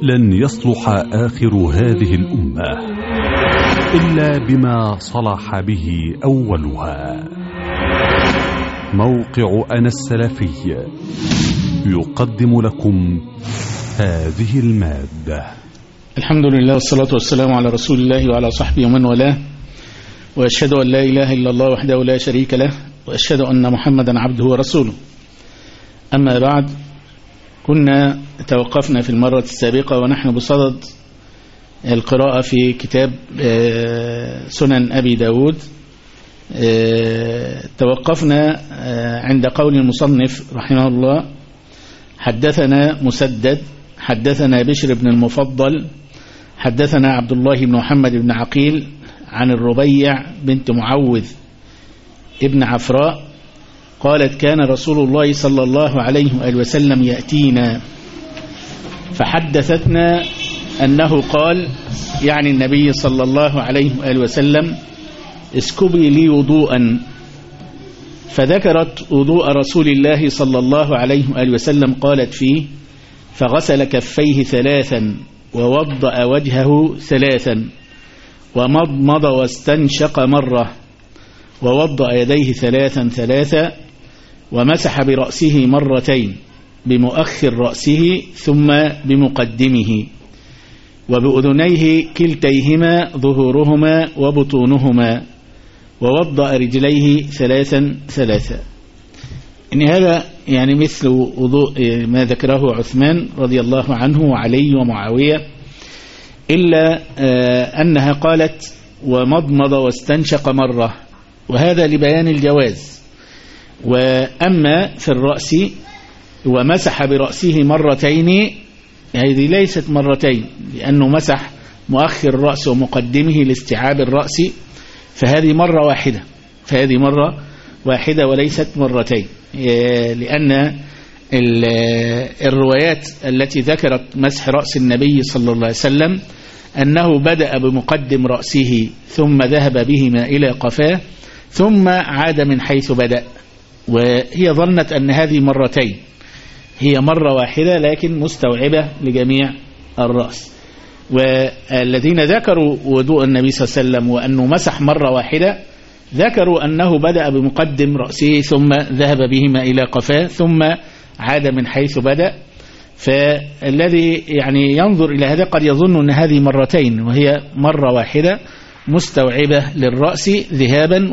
لن يصلح آخر هذه الأمة إلا بما صلح به أولها. موقع أنا السلفي يقدم لكم هذه المادة. الحمد لله والصلاة والسلام على رسول الله وعلى صحبه ومن والاه، وأشهد أن لا إله إلا الله وحده لا شريك له، وأشهد أن محمدا عبده ورسوله. أما بعد، كنا توقفنا في المرة السابقة ونحن بصدد القراءة في كتاب سنن أبي داود. توقفنا عند قول المصنف رحمه الله: حدثنا مسدد حدثنا بشر بن المفضل حدثنا عبد الله بن محمد بن عقيل عن الربيع بنت معوذ ابن عفراء قالت: كان رسول الله صلى الله عليه وآله وسلم يأتينا فحدثتنا أنه قال، يعني النبي صلى الله عليه وآله وسلم: اسكبي لي وضوءا. فذكرت وضوء رسول الله صلى الله عليه وآله وسلم قالت فيه: فغسل كفيه 3 ووضأ وجهه 3 ومضمض واستنشق مرة ووضأ يديه 3 ومسح برأسه 2 مرتين، بمؤخر رأسه ثم بمقدمه، وبأذنيه كلتيهما ظهورهما وبطونهما، ووضأ رجليه 3. إن هذا يعني مثل وضوء ما ذكره عثمان رضي الله عنه وعلي ومعاوية، إلا أنها قالت ومضمض واستنشق مرة، وهذا لبيان الجواز. وأما في الرأس ومسح برأسه 2 مرتين، هذه ليست 2 مرتين، لأنه مسح مؤخر الرأس ومقدمه لاستيعاب الرأس، فهذه مرة واحدة وليست 2 مرتين، لأن الروايات التي ذكرت مسح رأس النبي صلى الله عليه وسلم أنه بدأ بمقدم رأسه ثم ذهب بهما إلى قفاه ثم عاد من حيث بدأ، وهي ظنت أن هذه 2 مرتين، هي مرة واحدة لكن مستوعبة لجميع الرأس. والذين ذكروا وضوء النبي صلى الله عليه وسلم وأنه مسح مرة واحدة ذكروا أنه بدأ بمقدم رأسه ثم ذهب بهما إلى قفاه ثم عاد من حيث بدأ. فالذي يعني ينظر إلى هذا قد يظن أن هذه 2 مرتين، وهي مرة واحدة مستوعبة للرأس ذهابا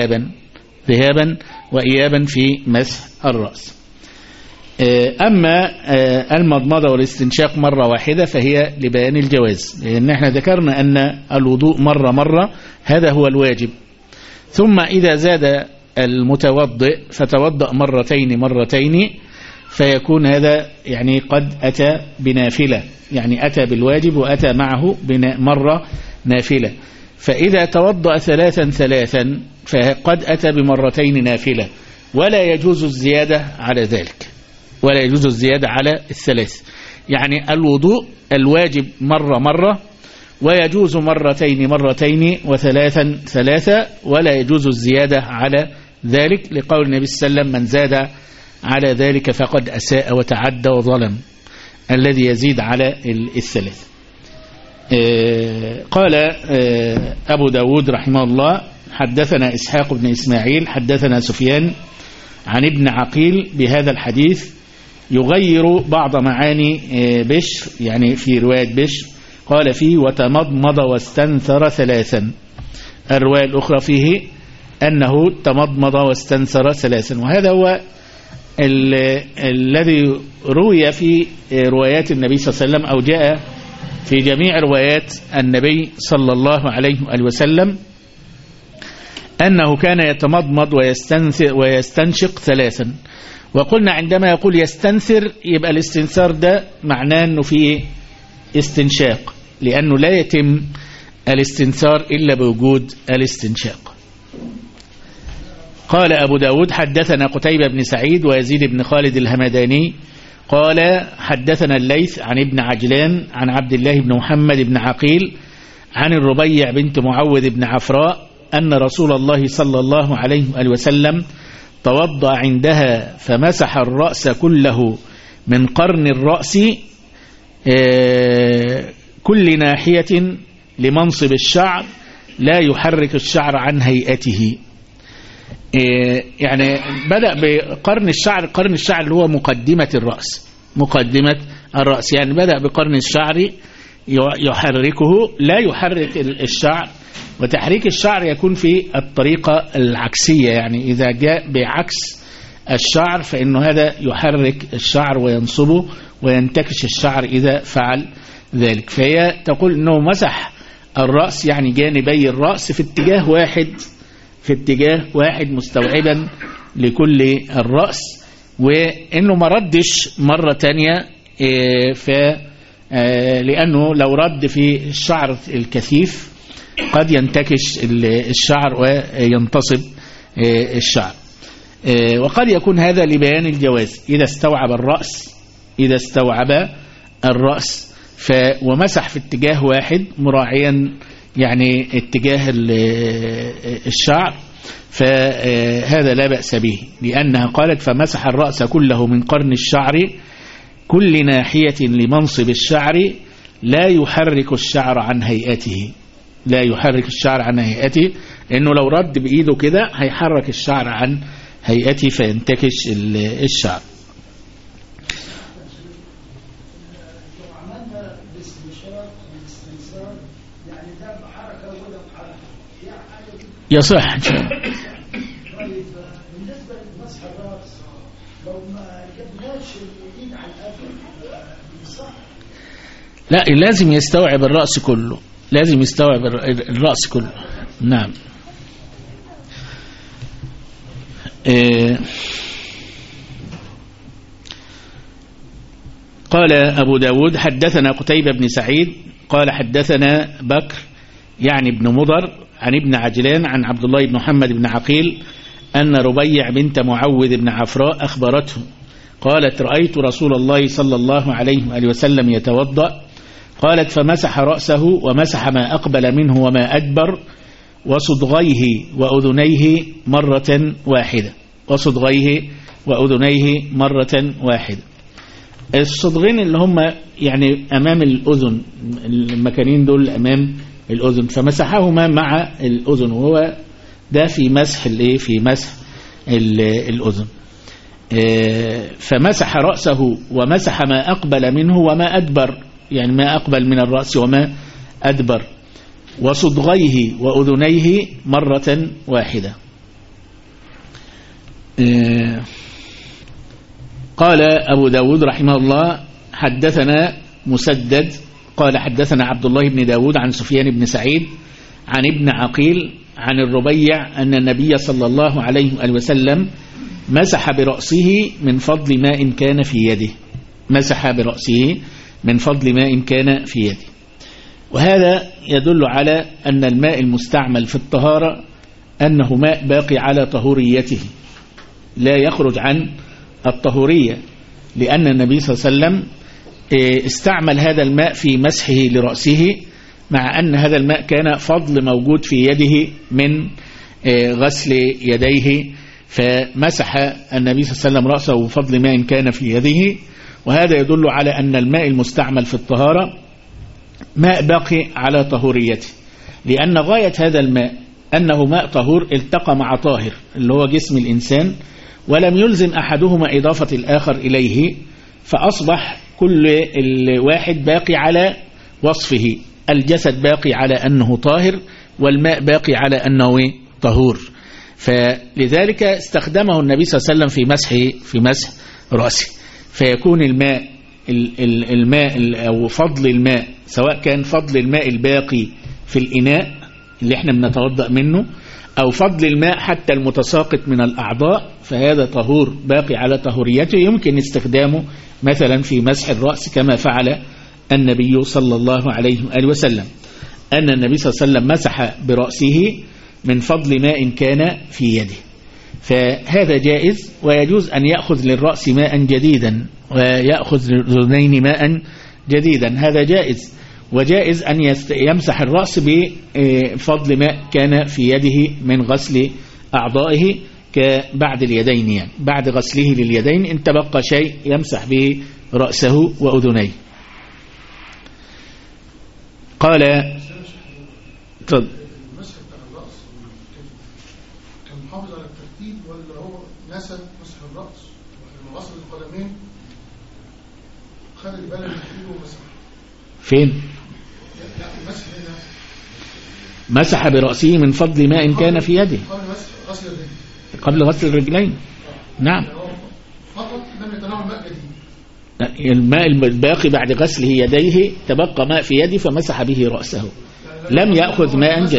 وإيابا في مسح الرأس. أما المضمضة والاستنشاق مرة واحدة فهي لبيان الجواز، لأن احنا ذكرنا أن الوضوء مرة هذا هو الواجب، ثم إذا زاد المتوضئ فتوضأ مرتين فيكون هذا يعني قد أتى بنافلة، يعني أتى بالواجب وأتى معه مرة نافلة. فإذا توضأ 3 فقد أتى ب2 نافلة، ولا يجوز الزيادة على ذلك، ولا يجوز الزيادة على 3. يعني الوضوء الواجب مرة ويجوز 2 و3 ولا يجوز الزيادة على ذلك، لقول النبي صلى الله عليه وسلم: من زاد على ذلك فقد أساء وتعدى وظلم، الذي يزيد على 3. قال أبو داود رحمه الله: حدثنا إسحاق بن إسماعيل حدثنا سفيان عن ابن عقيل بهذا الحديث، يغير بعض معاني بشر، يعني في رواية بشر قال فيه: وتمضمض واستنثر 3. الرواية الأخرى فيه أنه تمضمض واستنثر 3. وهذا هو الذي روي في روايات النبي صلى الله عليه وسلم، أو جاء في جميع روايات النبي صلى الله عليه وآله وسلم، أنه كان يتمضمض ويستنشق 3. وقلنا عندما يقول يستنثر يبقى الاستنثار ده معناه أنه فيه استنشاق، لأنه لا يتم الاستنثار إلا بوجود الاستنشاق. قال أبو داود: حدثنا قتيبة بن سعيد ويزيد بن خالد الهمداني قال: حدثنا الليث عن ابن عجلان عن عبد الله بن محمد بن عقيل عن الربيع بنت معوذ بن عفراء أن رسول الله صلى الله عليه وآله وسلم توضأ عندها فمسح الرأس كله من قرن الرأس كل ناحية لمنصب الشعر لا يحرك الشعر عن هيئته. يعني بدأ بقرن الشعر، قرن الشعر اللي هو مقدمة الرأس، يعني بدأ بقرن الشعر يحركه، لا يحرك الشعر. وتحريك الشعر يكون في الطريقة العكسية، يعني إذا جاء بعكس الشعر فإنه هذا يحرك الشعر وينصبه وينتكش الشعر إذا فعل ذلك. فهي تقول أنه مسح الرأس، يعني جانبي الرأس في اتجاه واحد مستوعبا لكل الرأس، وإنه ما ردش مرة تانية، لأنه لو رد في الشعر الكثيف قد ينتكش الشعر وينتصب الشعر. وقد يكون هذا لبيان الجواز إذا استوعب الرأس ومسح في اتجاه واحد مراعيا يعني اتجاه الشعر، فهذا لا بأس به، لأنها قالت فمسح الرأس كله من قرن الشعر كل ناحية لمنصب الشعر لا يحرك الشعر عن هيئته، لأنه لو رد بإيده كده هيحرك الشعر عن هيئته فينتكش الشعر. يصح إن شاء الله. بالنسبة لمسح الرأس لو ما جبناش الإيد على الأذن صح؟ لا، لازم يستوعب الرأس كله، نعم. قال أبو داود حدثنا قتيبة بن سعيد قال حدثنا بكر يعني ابن مضر عن ابن عجلان عن عبد الله بن محمد بن عقيل أن ربيع بنت معوذ بن عفراء أخبرته قالت رأيت رسول الله صلى الله عليه وسلم يتوضأ، قالت فمسح رأسه ومسح ما أقبل منه وما أدبر وصدغيه وأذنيه مرة واحدة. الصدغين اللي هم يعني أمام الأذن، المكانين دول أمام الأذن، فمسحهما مع الأذن، وهو ده في مسح الأذن. فمسح رأسه ومسح ما أقبل منه وما أدبر، يعني ما أقبل من الرأس وما أدبر، وصدغيه وأذنيه مرة واحدة. قال أبو داود رحمه الله حدثنا مسدد قال حدثنا عبد الله بن داود عن سفيان بن سعيد عن ابن عقيل عن الربيع أن النبي صلى الله عليه وسلم مسح برأسه من فضل ماء كان في يده. وهذا يدل على أن الماء المستعمل في الطهارة أنه ماء باقي على طهوريته لا يخرج عن الطهورية، لأن النبي صلى الله عليه وسلم استعمل هذا الماء في مسحه لرأسه، مع أن هذا الماء كان فضل موجود في يده من غسل يديه، فمسح النبي صلى الله عليه وسلم رأسه بفضل ماء كان في يده. وهذا يدل على أن الماء المستعمل في الطهارة ماء باقي على طهوريته، لأن غاية هذا الماء أنه ماء طهور التقى مع طاهر اللي هو جسم الإنسان، ولم يلزم أحدهما إضافة الآخر إليه، فأصبح كل الواحد باقي على وصفه، الجسد باقي على أنه طاهر والماء باقي على أنه طهور. فلذلك استخدمه النبي صلى الله عليه وسلم في مسح رأسه، فيكون الماء أو فضل الماء، سواء كان فضل الماء الباقي في الإناء اللي احنا بنتوضأ منه أو فضل الماء حتى المتساقط من الأعضاء، فهذا طهور باقي على طهوريته، يمكن استخدامه مثلا في مسح الرأس كما فعل النبي صلى الله عليه وسلم، أن النبي صلى الله عليه وسلم مسح برأسه من فضل ماء كان في يده، فهذا جائز. ويجوز أن يأخذ للرأس ماء جديدا ويأخذ للأذنين ماء جديدا، هذا جائز. وجائز أن يمسح الرأس بفضل ماء كان في يده من غسل أعضائه كبعد اليدين، يعني بعد غسله لليدين إن تبقى شيء يمسح به رأسه وأذنيه. قال المسح بتاع الرأس كان محافظ على الترتيب ولا هو نسى مسح الرأس ولما غسل القدمين خد البلد من ايده ومسح فين؟ لا المسح هنا مسح برأسه من فضل ماء كان في يده قبل غسل الرجلين. نعم، فقط لم يتناول ماء جديد. الماء الباقي بعد غسله يديه تبقى ماء في يده فمسح به رأسه، لم يأخذ ماء جديد.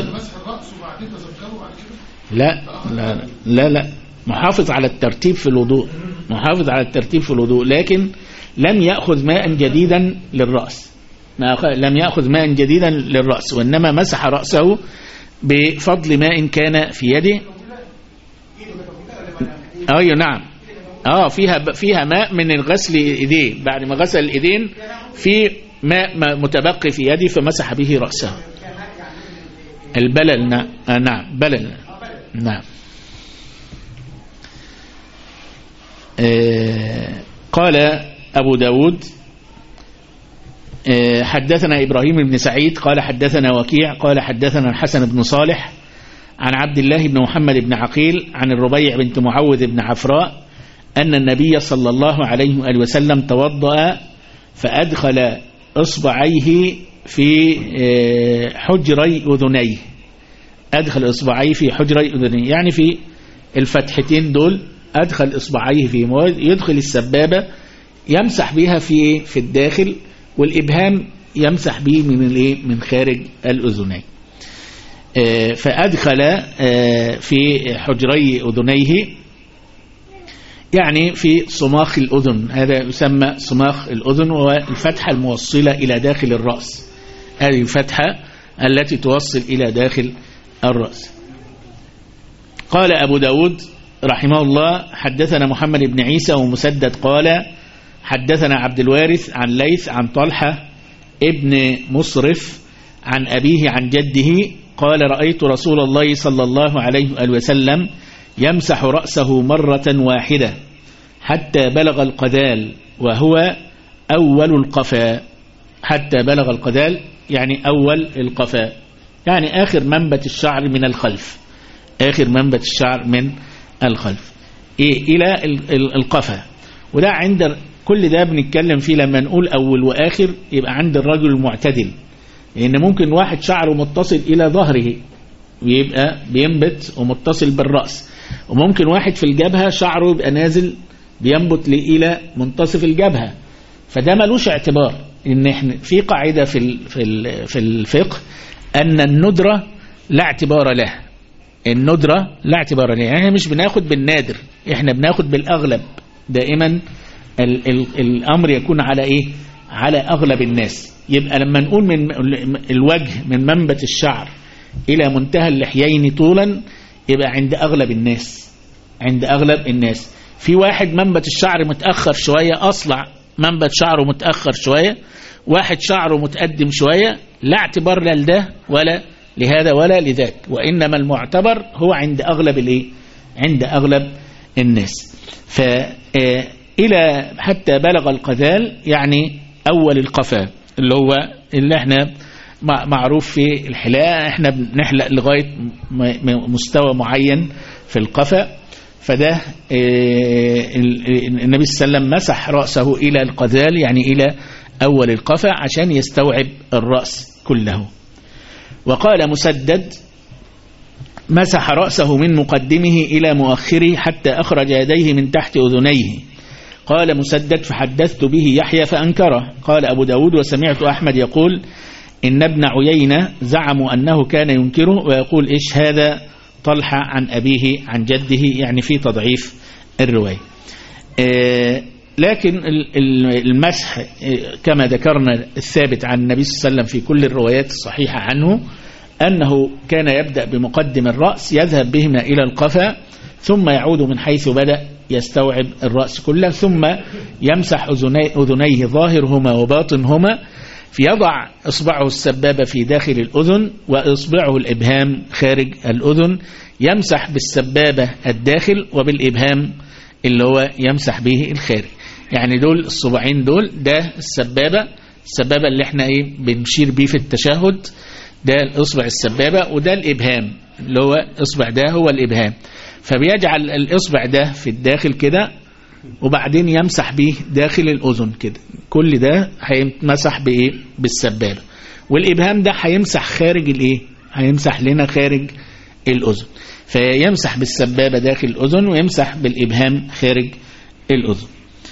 لا لا لا لا، محافظ على الترتيب في الوضوء، محافظ على الترتيب في الوضوء، لكن لم يأخذ ماء جديدا للرأس، لم يأخذ ماء جديدا للرأس، وإنما مسح رأسه بفضل ماء كان في يده. أيوة نعم، فيها ماء من الغسل ايديه، بعد ما غسل الايدين في ماء متبقي في يده فمسح به رأسه. البلل. نعم بلل. نعم. قال أبو داود حدثنا إبراهيم بن سعيد قال حدثنا وكيع قال حدثنا الحسن بن صالح عن عبد الله بن محمد بن عقيل عن الربيع بنت معوذ بن عفراء أن النبي صلى الله عليه وآله وسلم توضأ فأدخل إصبعيه في حجري أذنيه، أدخل إصبعيه في حجري أذنيه يعني في الفتحتين دول، أدخل إصبعيه في يدخل السبابة يمسح بها في الداخل، والإبهام يمسح به من خارج الأذنين. فأدخل في حجري أذنيه يعني في صماخ الأذن، هذا يسمى صماخ الأذن، والفتحة الموصلة إلى داخل الرأس، هذه الفتحة التي توصل إلى داخل الرأس. قال أبو داود رحمه الله حدثنا محمد بن عيسى ومسدد قال حدثنا عبد الوارث عن ليث عن طلحة ابن مصرف عن أبيه عن جده قال رأيت رسول الله صلى الله عليه وآله وسلم يمسح رأسه مرة واحدة حتى بلغ القدال وهو أول القفاء. حتى بلغ القدال يعني أول القفاء، يعني آخر منبت الشعر من الخلف، آخر منبت الشعر من الخلف إلى القفاء. وده عند كل ده بنتكلم فيه لما نقول أول وآخر يبقى عند الرجل المعتدل، لأن ممكن واحد شعره متصل إلى ظهره ويبقى بينبت ومتصل بالرأس، وممكن واحد في الجبهة شعره يبقى نازل بينبت إلى منتصف الجبهة، فده ملوش اعتبار. إن احنا في قاعدة في الفقه أن الندرة لا اعتبار له، الندرة لا اعتبار له، يعني مش بناخد بالنادر، احنا بناخد بالأغلب دائما. الأمر يكون على إيه؟ على أغلب الناس. يبقى لما نقول من الوجه من منبت الشعر إلى منتهى اللحيين طولا يبقى عند أغلب الناس، عند أغلب الناس. في واحد منبت الشعر متأخر شوية، أصلع منبت شعره متأخر شوية، واحد شعره متقدم شوية، لا اعتبار لا لده ولا لهذا ولا لذاك، وإنما المعتبر هو عند أغلب الإيه؟ عند أغلب الناس. إلى حتى بلغ القذال يعني أول القفا، اللي احنا معروف في الحلاقة احنا بنحلق لغاية مستوى معين في القفا، فده النبي صلى الله عليه وسلم مسح رأسه إلى القذال يعني إلى أول القفا عشان يستوعب الرأس كله. وقال مسدد مسح رأسه من مقدمه إلى مؤخره حتى أخرج يديه من تحت أذنيه. قال مسدد فحدثت به يحيى فأنكره. قال أبو داود وسمعت أحمد يقول إن ابن عيينة زعموا أنه كان ينكره ويقول إيش هذا طلحة عن أبيه عن جده، يعني في تضعيف الرواية. لكن المسح كما ذكرنا الثابت عن النبي صلى الله عليه وسلم في كل الروايات الصحيحة عنه أنه كان يبدأ بمقدم الرأس يذهب بهما إلى القفا ثم يعود من حيث بدأ يستوعب الرأس كله، ثم يمسح أذنيه ظاهرهما وباطنهما، فيضع إصبعه السبابة في داخل الأذن وإصبعه الإبهام خارج الأذن، يمسح بالسبابة الداخل وبالإبهام اللي هو يمسح به الخارج. يعني دول الصباعين دول، ده السبابة السبابة اللي احنا بنشير بيه في التشهد، ده الإصبع السبابة، وده الإبهام اللي هو إصبع ده هو الإبهام. فبيجعل الإصبع ده في الداخل كده، وبعدين يمسح بيه داخل الأذن كده. كل ده هيمسح بالسبابة، والإبهام ده هيمسح خارج هيمسح لنا خارج الأذن. فيمسح بالسبابة داخل الأذن، ويمسح بالإبهام خارج الأذن.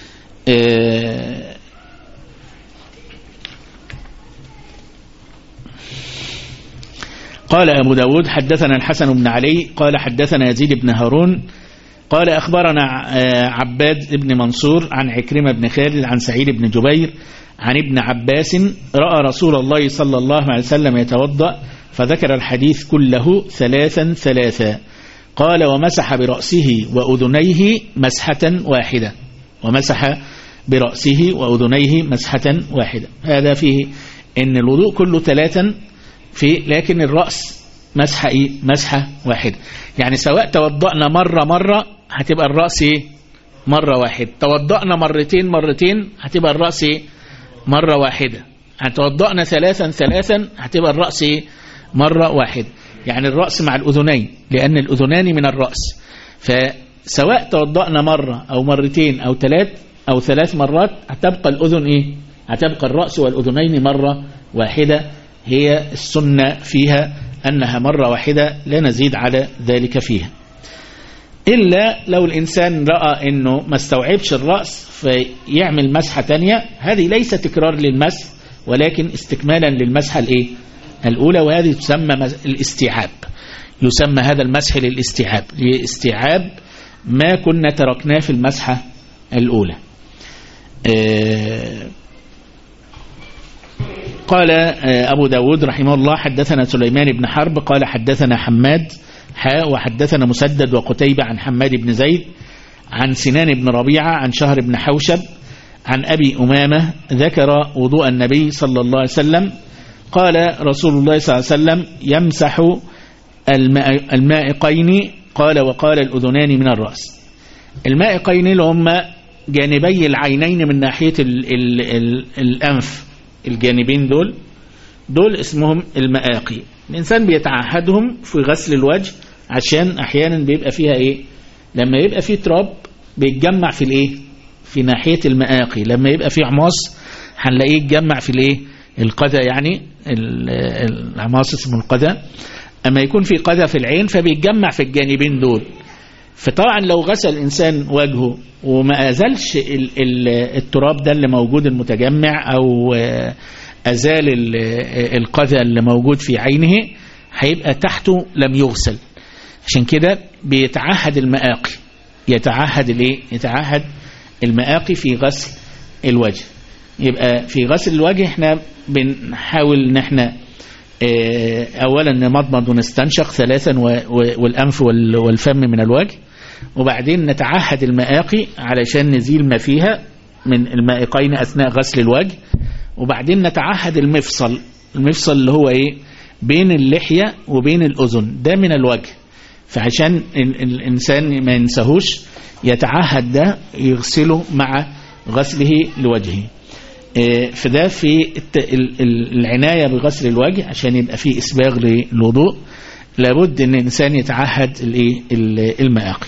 قال أبو داود حدثنا الحسن بن علي قال حدثنا يزيد بن هارون قال أخبرنا عباد بن منصور عن عكرمة بن خالد عن سعيد بن جبير عن ابن عباس رأى رسول الله صلى الله عليه وسلم يتوضأ فذكر الحديث كله ثلاثا. قال ومسح برأسه وأذنيه مسحة واحدة، ومسح برأسه وأذنيه مسحة واحدة. هذا فيه إن الوضوء كله 3 لكن الرأس مسحة واحدة. يعني سواء توضأنا مرة هتبقى الرأس مرة واحدة، توضأنا مرتين هتبقى الرأس مرة واحدة، توضأنا ثلاثا هتبقى الرأس مرة واحدة. يعني الرأس مع الأذنين، لأن الأذنان من الرأس. فسواء توضأنا مرة أو مرتين أو 3 مرات هتبقى الأذن هتبقى الرأس والأذنين مرة واحدة. هي السنة فيها أنها مرة واحدة، لا نزيد على ذلك فيها، إلا لو الإنسان رأى أنه ما استوعبش الرأس فيعمل مسحة تانية. هذه ليس تكرار للمسح، ولكن استكمالا للمسحة الأولى، وهذه تسمى الاستيعاب. يسمى هذا المسح لاستيعاب ما كنا تركناه في المسحة الأولى. قال أبو داود رحمه الله حدثنا سليمان بن حرب قال حدثنا حماد وحدثنا مسدد وقتيبة عن حماد بن زيد عن سنان بن ربيعة عن شهر بن حوشب عن أبي أمامة ذكر وضوء النبي صلى الله عليه وسلم. قال رسول الله صلى الله عليه وسلم يمسح المائقين. قال وقال الأذنان من الرأس. المائقين اللي هم جانبي العينين من ناحية الأنف، الجانبين دول اسمهم المآقي. الإنسان بيتعهدهم في غسل الوجه، عشان أحيانا بيبقى فيها لما يبقى فيه تراب بيتجمع في ناحية المآقي. لما يبقى فيه عماص هنلاقيه يتجمع في القذى، يعني العماص اسمه القذى. أما يكون في قذى في العين فبيتجمع في الجانبين دول. فطبعا لو غسل الإنسان وجهه وما أزلش التراب ده اللي موجود المتجمع، أو أزال القذى اللي موجود في عينه، هيبقى تحته لم يغسل. عشان كده بيتعهد المآقي، يتعهد المآقي في غسل الوجه. يبقى في غسل الوجه احنا بنحاول ان احنا اولا نمضمض ونستنشق 3 والانف والفم من الوجه، وبعدين نتعهد المآقي علشان نزيل ما فيها من المائقين اثناء غسل الوجه، وبعدين نتعهد المفصل اللي هو بين اللحية وبين الأذن، ده من الوجه. فعشان الإنسان ما ينساهوش يتعهد ده يغسله مع غسله لوجهه. فده في العناية بغسل الوجه عشان يبقى فيه إسباغ للوضوء، لابد أن الإنسان يتعهد المآقي.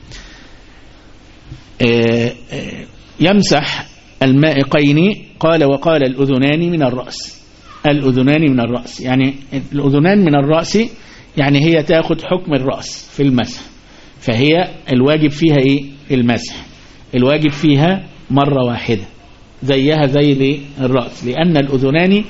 يمسح المائقين. قال وقال الأذنان من الرأس. يعني الأذنان من الرأس، يعني هي تأخذ حكم الرأس في المسح، فهي الواجب فيها المسح، الواجب فيها مرة واحدة زيها زي الرأس، لأن الأذنان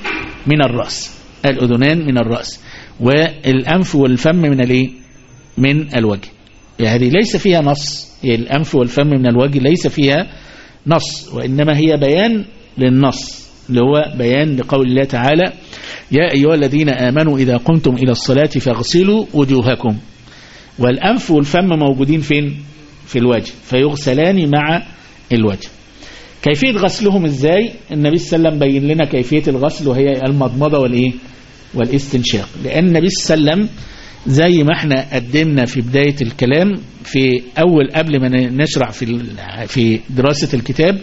من الرأس، والأنف والفم من الوجه. يعني ليس فيها نص، الأنف والفم من الوجه ليس فيها نص، وإنما هي بيان للنص، اللي هو بيان لقول الله تعالى يا أيها الذين آمنوا إذا قمتم إلى الصلاة فاغسلوا وجوهكم. والأنف والفم موجودين فين؟ في الوجه، فيغسلان مع الوجه. كيفية غسلهم ازاي؟ النبي صلى الله عليه وسلم بين لنا كيفية الغسل، وهي المضمضة والاستنشاق. لأن النبي صلى الله عليه وسلم زي ما احنا قدمنا في بداية الكلام في قبل ما نشرع في دراسة الكتاب،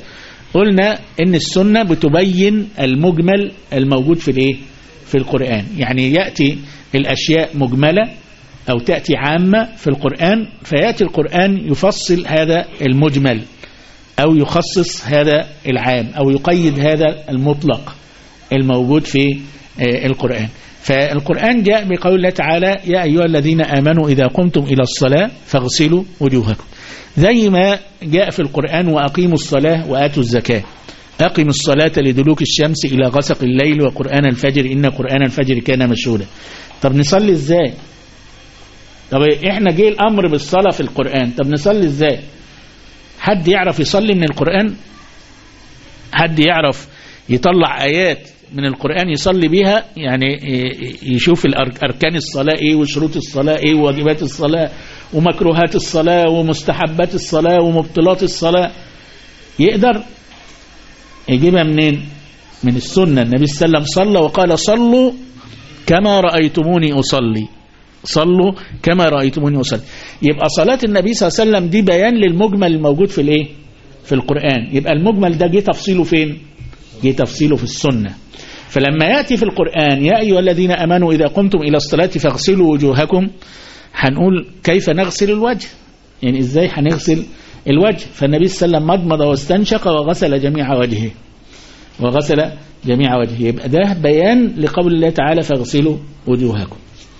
قلنا ان السنة بتبين المجمل الموجود في الايه في القرآن. يعني يأتي الاشياء مجملة او تأتي عامة في القرآن، فيأتي القرآن يفصل هذا المجمل او يخصص هذا العام او يقيد هذا المطلق الموجود في القرآن. فالقرآن جاء بقول الله تعالى: يا أيها الذين آمنوا إذا قمتم إلى الصلاة فاغسلوا وجوهكم، زي ما جاء في القرآن: وأقيموا الصلاة وآتوا الزكاة. أقم الصلاة لدلوك الشمس إلى غسق الليل وقرآن الفجر إن قرآن الفجر كان مشهودا. طب نصلي إزاي؟ طب إحنا جه الأمر بالصلاة في القرآن، طب نصلي إزاي؟ حد يعرف يصلي من القرآن؟ حد يعرف يطلع آيات من القرآن يصلي بها؟ يعني يشوف أركان الصلاة إيه وشروط الصلاة إيه وواجبات الصلاة ومكروهات الصلاة ومستحبات الصلاة ومبطلات الصلاة، يقدر يجيبها منين؟ من السنة. النبي صلى الله عليه وسلم صلى وقال: صلوا كما رأيتموني أصلي، صلوا كما رأيتموني أصلي. يبقى صلاة النبي صلى الله عليه وسلم دي بيان للمجمل الموجود في الايه في القرآن. يبقى المجمل ده جه تفصيله فين؟ جه تفصيله في السنة. فلما يأتي في القرآن: يا أيها الذين آمنوا إذا قمتم إلى الصلاة فاغسلوا وجوهكم، هنقول كيف نغسل الوجه؟ يعني إزاي هنغسل الوجه؟ فالنبي صلى الله عليه وسلم مضمض واستنشق وغسل جميع وجهه، وغسل جميع وجهه. يبقى ده بيان لقول الله تعالى: فاغسلوا وجوهكم.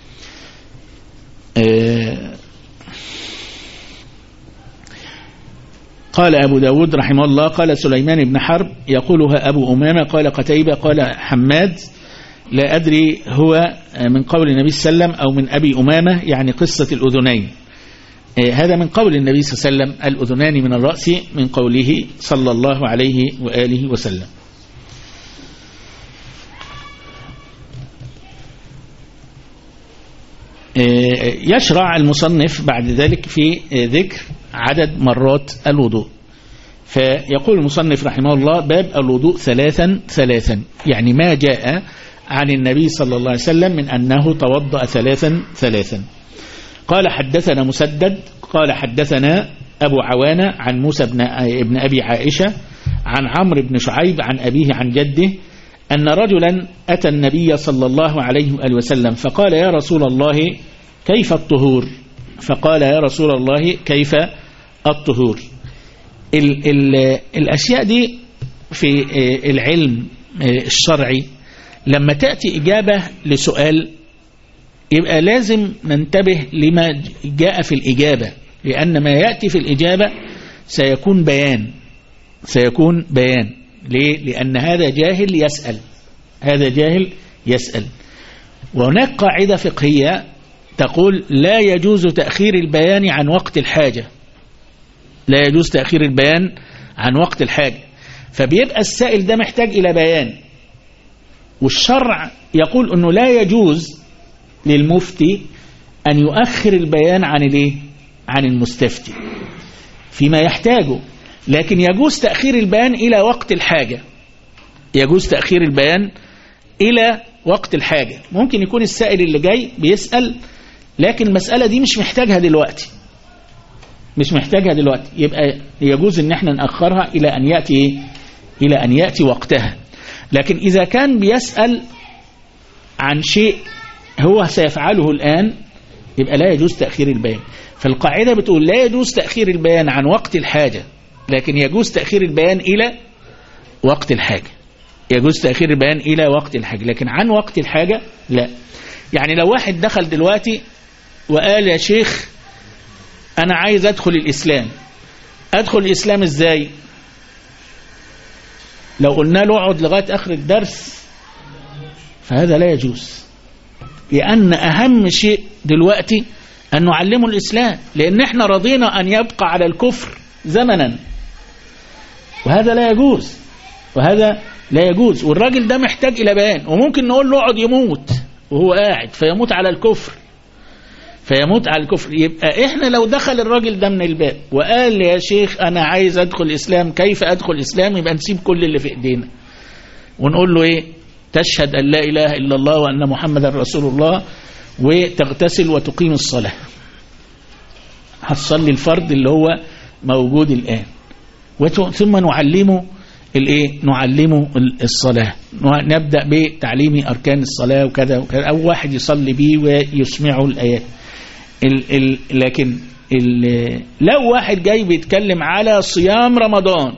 قال أبو داود رحمه الله: قال سليمان بن حرب يقولها أبو أمامة، قال قتيبة، قال حماد، لا أدري هو من قول النبي صلى الله عليه وسلم أو من أبي أمامة، يعني قصة الأذنين. هذا من قول النبي صلى الله عليه وسلم: الأذنان من الرأس، من قوله صلى الله عليه وآله وسلم. يشرع المصنف بعد ذلك في ذكر عدد مرات الوضوء. فيقول المصنف رحمه الله: باب الوضوء ثلاثا ثلاثا، يعني ما جاء عن النبي صلى الله عليه وسلم من أنه توضأ ثلاثا ثلاثا. قال: حدثنا مسدد قال حدثنا أبو عوانة عن موسى ابن أبي عائشة عن عمرو بن شعيب عن أبيه عن جده أن رجلا أتى النبي صلى الله عليه وآله وسلم فقال: يا رسول الله كيف الطهور؟ فقال: يا رسول الله كيف الطهور؟ الأشياء دي في العلم الشرعي لما تأتي إجابة لسؤال يبقى لازم ننتبه لما جاء في الإجابة، لأن ما يأتي في الإجابة سيكون بيان. ليه؟ لأن هذا جاهل يسأل، هذا جاهل يسأل. وهناك قاعدة فقهية تقول: لا يجوز تأخير البيان عن وقت الحاجة، لا يجوز تأخير البيان عن وقت الحاجة. فبيبقى السائل ده محتاج إلى بيان، والشرع يقول أنه لا يجوز للمفتي أن يؤخر البيان عن المستفتي فيما يحتاجه، لكن يجوز تأخير البيان إلى وقت الحاجة، يجوز تأخير البيان إلى وقت الحاجة. ممكن يكون السائل اللي جاي بيسأل لكن المسألة دي مش محتاجها دلوقتي، يبقى يجوز ان احنا نأخرها إلى أن يأتي وقتها. لكن إذا كان بيسأل عن شيء هو سيفعله الآن يبقى لا يجوز تأخير البيان. فالقاعدة بتقول: لا يجوز تأخير البيان عن وقت الحاجة، لكن يجوز تأخير البيان إلى وقت الحاجة، يجوز تأخير البيان إلى وقت الحاجة، لكن عن وقت الحاجة لا. يعني لو واحد دخل دلوقتي وقال: يا شيخ أنا عايز أدخل الإسلام، أدخل الإسلام إزاي؟ لو قلنا له اقعد لغاية آخر الدرس فهذا لا يجوز، لأن أهم شيء دلوقتي أن نعلمه الإسلام، لأن احنا رضينا أن يبقى على الكفر زمنا، وهذا لا يجوز. والراجل ده محتاج إلى بيان، وممكن نقول له اقعد يموت وهو قاعد فيموت على الكفر، يبقى احنا لو دخل الراجل ده من الباب وقال: يا شيخ أنا عايز أدخل الإسلام، كيف أدخل الإسلام؟ يبقى نسيب كل اللي في إيدينا ونقول له إيه؟ تشهد أن لا إله إلا الله وأن محمد رسول الله، وتغتسل وتقيم الصلاة، هتصلي الفرض اللي هو موجود الآن، ثم نعلمه نعلمه الصلاة، نبدأ بتعليم أركان الصلاة وكذا وكذا، أو واحد يصلي به ويسمعه الآيات. لكن لو واحد جاي بيتكلم على صيام رمضان،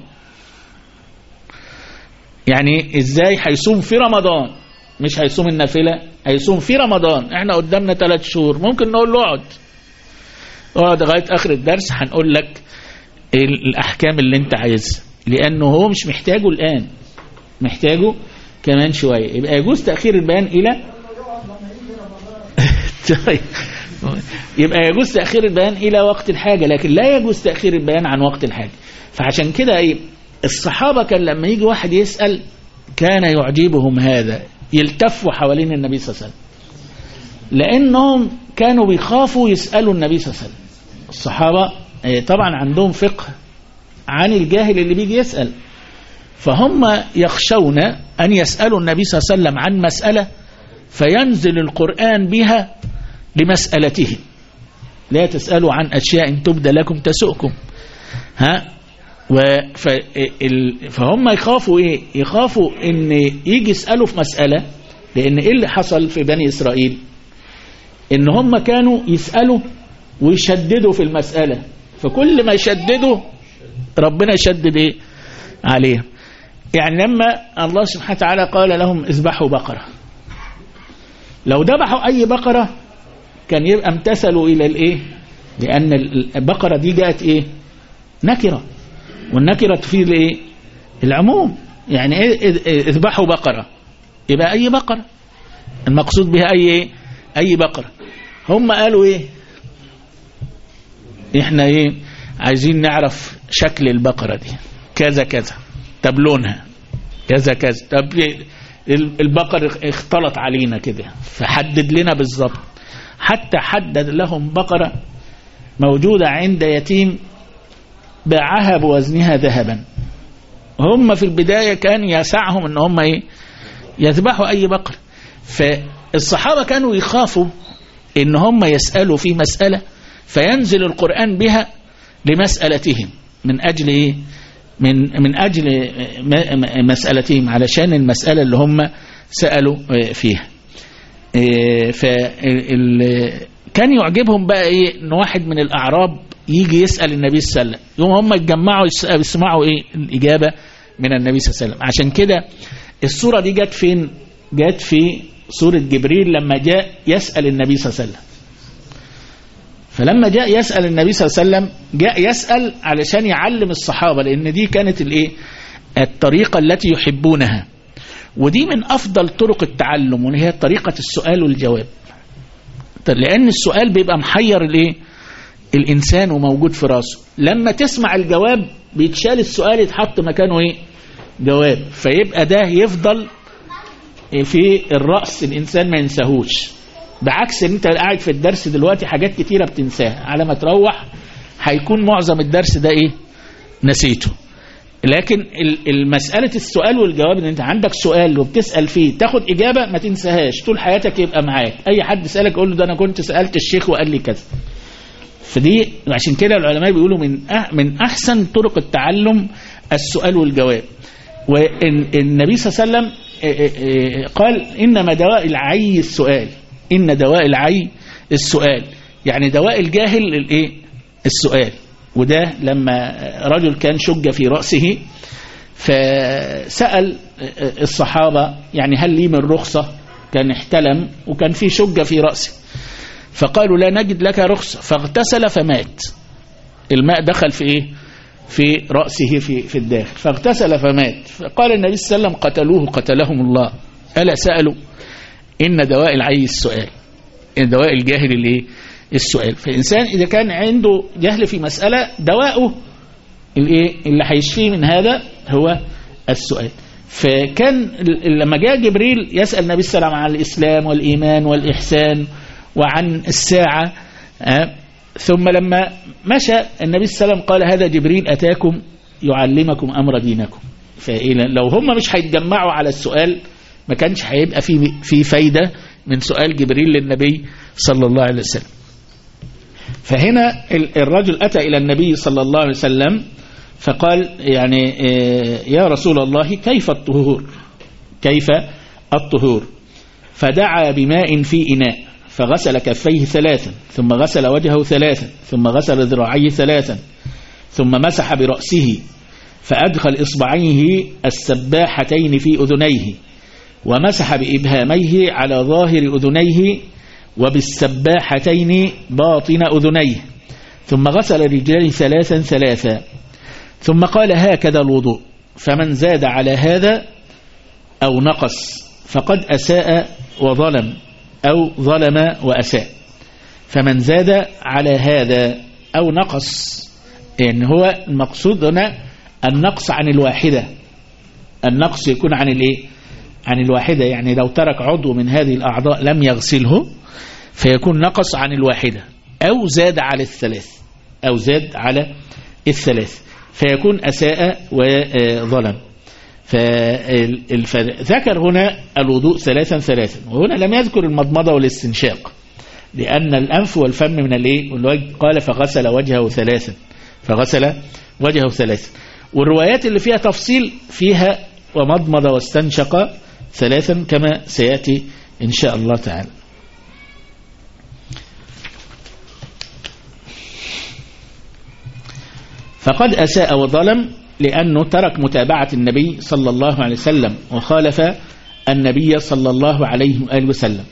يعني ازاي هيصوم في رمضان، مش هيصوم النافلة، هيصوم في رمضان، احنا قدامنا 3 شهور، ممكن نقول له اقعد لغاية اخر الدرس هنقول لك الاحكام اللي انت عايزها، لانه هو مش محتاجه الان، محتاجه كمان شوية. يبقى يجوز تأخير البيان الى يبقى يجوز تأخير البيان الى وقت الحاجة، لكن لا يجوز تأخير البيان عن وقت الحاجة. فعشان كده الصحابة كان لما يجي واحد يسأل كان يعجبهم هذا، يلتفوا حوالين النبي صلى الله عليه وسلم، لأنهم كانوا بيخافوا يسألوا النبي صلى الله عليه وسلم. الصحابة طبعا عندهم فقه عن الجاهل اللي بيجي يسأل، فهم يخشون أن يسألوا النبي صلى الله عليه وسلم عن مسألة فينزل القرآن بها لمسألته، لا تسألوا عن أشياء تبدى لكم تسؤكم. فهم يخافوا يخافوا ان يجي يسألوا في مسألة، لان اللي حصل في بني إسرائيل ان هم كانوا يسألوا ويشددوا في المسألة، فكل ما يشددوا ربنا يشدد عليهم. يعني لما الله سبحانه وتعالى قال لهم اذبحوا بقرة، لو ذبحوا اي بقرة كان يبقى امتثلوا الى لان البقرة دي جاءت نكرة، والنكرة تفيد العموم، يعني اذبحوا بقرة يبقى اي بقرة، المقصود بها اي بقرة. هم قالوا احنا عايزين نعرف شكل البقرة دي كذا كذا، طب لونها كذا كذا، طب البقر اختلط علينا كده فحدد لنا بالظبط، حتى حدد لهم بقرة موجودة عند يتيم باعها بوزنها ذهبا. هم في البداية كان يسعهم ان هم يذبحوا اي بقر، فالصحابة كانوا يخافوا ان هم يسألوا في مسألة فينزل القرآن بها لمسألتهم، من اجل من اجل مسألتهم، علشان المسألة اللي هم سألوا فيها. كان يعجبهم بقى ان واحد من الاعراب يجي يسأل النبي صلى الله عليه وسلم، يوم هم يتجمعوا يسمعوا الإجابة من النبي صلى الله عليه وسلم. عشان كده السورة دي جت فين؟ جت في سورة جبريل لما جاء يسأل النبي صلى الله عليه وسلم. فلما جاء يسأل النبي صلى الله عليه وسلم جاء يسأل علشان يعلم الصحابة، لأن دي كانت الطريقة التي يحبونها، ودي من أفضل طرق التعلم، وهي طريقة السؤال والجواب، لأن السؤال بيبقى محير الإنسان وموجود في راسه، لما تسمع الجواب بيتشال السؤال يتحط مكانه جواب، فيبقى ده يفضل في الرأس، الإنسان ما ينساهوش، بعكس ان انت قاعد في الدرس دلوقتي حاجات كتيرة بتنساها، على ما تروح هيكون معظم الدرس ده نسيته. لكن المسألة السؤال والجواب، ان انت عندك سؤال وبتسأل فيه تاخد إجابة ما تنساهاش طول حياتك، يبقى معاك أي حد سألك قول له ده أنا كنت سألت الشيخ وقال لي كذا. فدي عشان كده العلماء بيقولوا من أحسن طرق التعلم السؤال والجواب. والنبي صلى الله عليه وسلم قال إنما دواء العي السؤال، إن دواء العي السؤال، يعني دواء الجاهل السؤال. وده لما رجل كان شج في رأسه فسأل الصحابة يعني هل لي من رخصة، كان احتلم وكان في شج في رأسه، فقالوا لا نجد لك رخصة، فاغتسل فمات، الماء دخل في في رأسه في الداخل، فاغتسل فمات. فقال النبي صلى الله عليه وسلم قتلوه قتلهم الله، ألا سألوا؟ إن دواء العي السؤال، إن دواء الجاهل السؤال. فالإنسان إذا كان عنده جهل في مسألة دواءه اللي هيشفيه من هذا هو السؤال. فكان لما جاء جبريل يسأل النبي صلى الله عليه وسلم عن الإسلام والإيمان والإحسان وعن الساعة، ثم لما مشى النبي صلى الله عليه وسلم قال هذا جبريل أتاكم يعلمكم أمر دينكم. فلو هم مش هيتجمعوا على السؤال ما كانش هيبقى في فايدة من سؤال جبريل للنبي صلى الله عليه وسلم. فهنا الرجل أتى إلى النبي صلى الله عليه وسلم فقال يعني يا رسول الله كيف الطهور؟ كيف الطهور؟ فدعا بماء في إناء فغسل كفيه 3 ثم غسل وجهه 3 ثم غسل ذراعيه 3 ثم مسح برأسه فأدخل إصبعيه السباحتين في أذنيه ومسح بإبهاميه على ظاهر أذنيه وبالسباحتين باطن أذنيه ثم غسل رجليه 3 ثم قال هكذا الوضوء فمن زاد على هذا أو نقص فقد أساء وظلم أو ظلم وأساء. فمن زاد على هذا أو نقص يعني هو المقصود هنا النقص عن الواحدة. النقص يكون عن الايه؟ عن الواحدة، يعني لو ترك عضو من هذه الأعضاء لم يغسله فيكون نقص عن الواحدة أو زاد على 3 أو زاد على 3 فيكون أساء وظلم. فذكر هنا الوضوء 3 وهنا لم يذكر المضمضة والاستنشاق لأن الأنف والفم من الايه؟ قال فغسل وجهه 3 فغسل وجهه 3. والروايات اللي فيها تفصيل فيها ومضمض واستنشق 3 كما سيأتي إن شاء الله تعالى. فقد أساء وظلم لأنه ترك متابعة النبي صلى الله عليه وسلم وخالف النبي صلى الله عليه وآله وسلم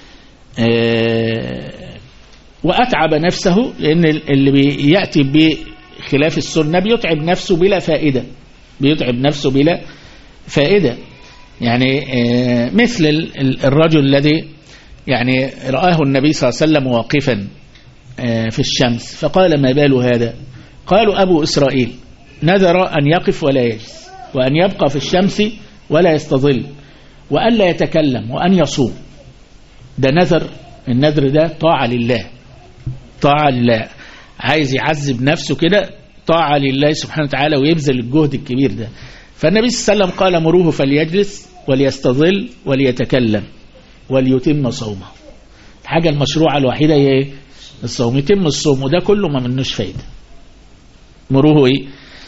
وأتعب نفسه، لأن اللي بيأتي بخلاف السنة بيتعب نفسه بلا فائدة، بيتعب نفسه بلا فائدة. يعني مثل الرجل الذي يعني رآه النبي صلى الله عليه وسلم واقفا في الشمس فقال ما بال هذا؟ قالوا أبو إسرائيل نذر أن يقف ولا يجلس وأن يبقى في الشمس ولا يستظل وأن لا يتكلم وأن يصوم. ده نذر، النذر ده طاعة لله، طاعة لله، عايز يعذب نفسه كده طاعة لله سبحانه وتعالى ويبذل الجهد الكبير ده. فالنبي صلى الله عليه وسلم قال مروه فليجلس وليستظل وليتكلم وليتم صومه. الحاجة المشروعة الوحيدة هي الصوم، يتم الصوم، وده كله ما منوش فايدة. مروه ايه؟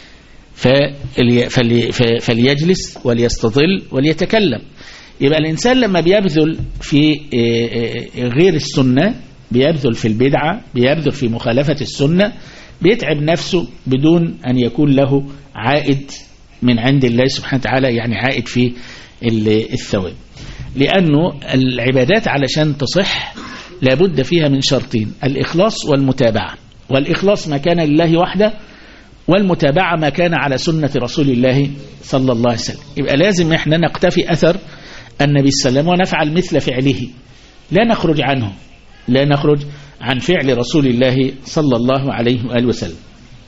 فليجلس وليستظل وليتكلم. يبقى الإنسان لما بيبذل في غير السنة، بيبذل في البدعة، بيبذل في مخالفة السنة، بيتعب نفسه بدون أن يكون له عائد من عند الله سبحانه وتعالى، يعني عائد في الثواب. لأنه العبادات علشان تصح لابد فيها من شرطين: الإخلاص والمتابعة. والإخلاص ما كان لله وحده، والمتابعة ما كان على سنة رسول الله صلى الله عليه وسلم. يبقى لازم احنا نقتفي أثر النبي صلى الله عليه وسلم ونفعل مثل فعله، لا نخرج عنه، لا نخرج عن فعل رسول الله صلى الله عليه وآله وسلم.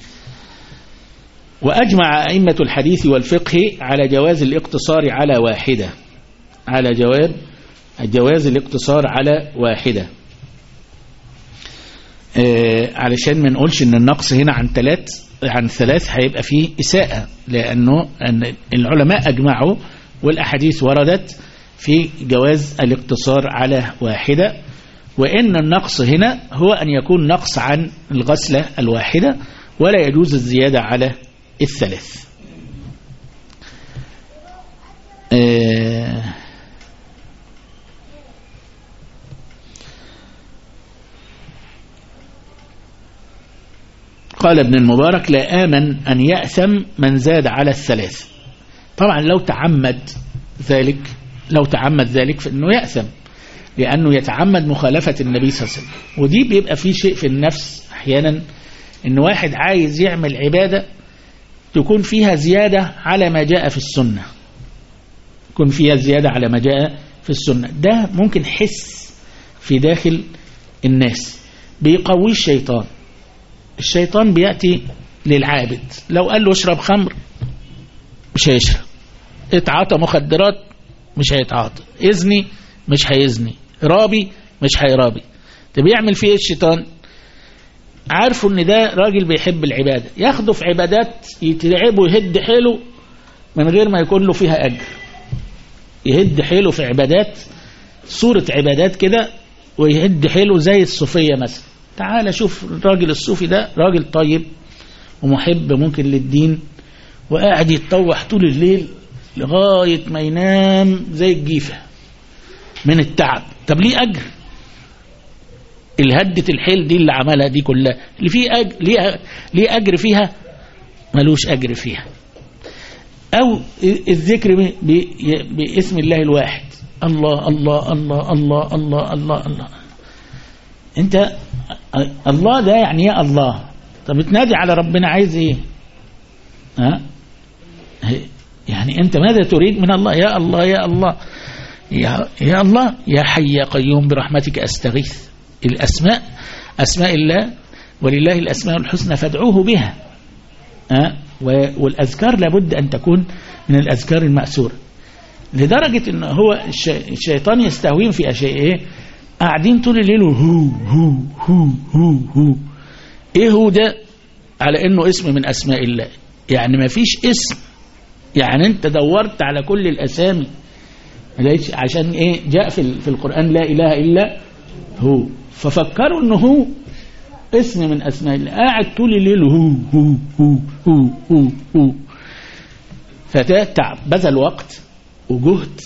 وأجمع أئمة الحديث والفقه على جواز الاقتصار على واحدة، على جواز الاقتصار على واحدة، علشان ما نقولش ان النقص هنا عن ثلاث هيبقى فيه إساءة، لأنه العلماء أجمعوا والأحاديث وردت في جواز الاقتصار على واحدة، وإن النقص هنا هو أن يكون نقص عن الغسلة الواحدة ولا يجوز الزيادة على 3. قال ابن المبارك: لا آمن أن يأثم من زاد على 3. طبعا لو تعمد ذلك فإنه يأثم، لأنه يتعمد مخالفة النبي صلى الله عليه وسلم. ودي بيبقى فيه شيء في النفس أحيانا، إن واحد عايز يعمل عبادة تكون فيها زيادة على ما جاء في السنة، يكون فيها زيادة على ما جاء في السنة. ده ممكن حس في داخل الناس بيقوي الشيطان. الشيطان بيأتي للعابد، لو قال له اشرب خمر مش هيشرب، اتعاطى مخدرات مش هيتعاطى، اذني مش هيزني، رابي مش هيرابي. طب يعمل فيه الشيطان؟ عارفوا ان ده راجل بيحب العبادة، ياخده في عبادات يتعبه ويهد حيله من غير ما يكون له فيها أجر، يهد حيله في عبادات، صورة عبادات كده، ويهد حيله زي الصوفية مثلا. تعال شوف الراجل الصوفي ده راجل طيب ومحب ممكن للدين وقاعد يتطوح طول الليل لغاية ما ينام زي الجيفة من التعب. طب ليه أجر؟ الهدة الحيل دي اللي عملها دي كلها اللي فيه أجر، ليه أجر فيها؟ ملوش أجر فيها. أو الذكر باسم الله الواحد، الله الله الله الله الله الله الله. انت الله ده يعني يا الله. طب بتنادي على ربنا عايز ايه؟ ها؟ يعني انت ماذا تريد من الله؟ يا الله يا الله يا الله يا حي يا قيوم برحمتك استغيث. الاسماء اسماء الله، ولله الاسماء الحسنى فادعوه بها. والاذكار لابد ان تكون من الاذكار المأثورة، لدرجة ان هو الشيطان يستهوين في اشياء ايه؟ قاعدين طول الليل هو هو هو هو هو. ايه هو ده؟ على انه اسم من اسماء الله. يعني ما فيش اسم، يعني انت دورت على كل الاسامي عشان ايه؟ جاء في القرآن لا اله الا هو، ففكروا انه هو اسم من اسماء الله. قاعد طول الليل هو هو هو هو هو هو. فده تعب، بذل وقت وجهد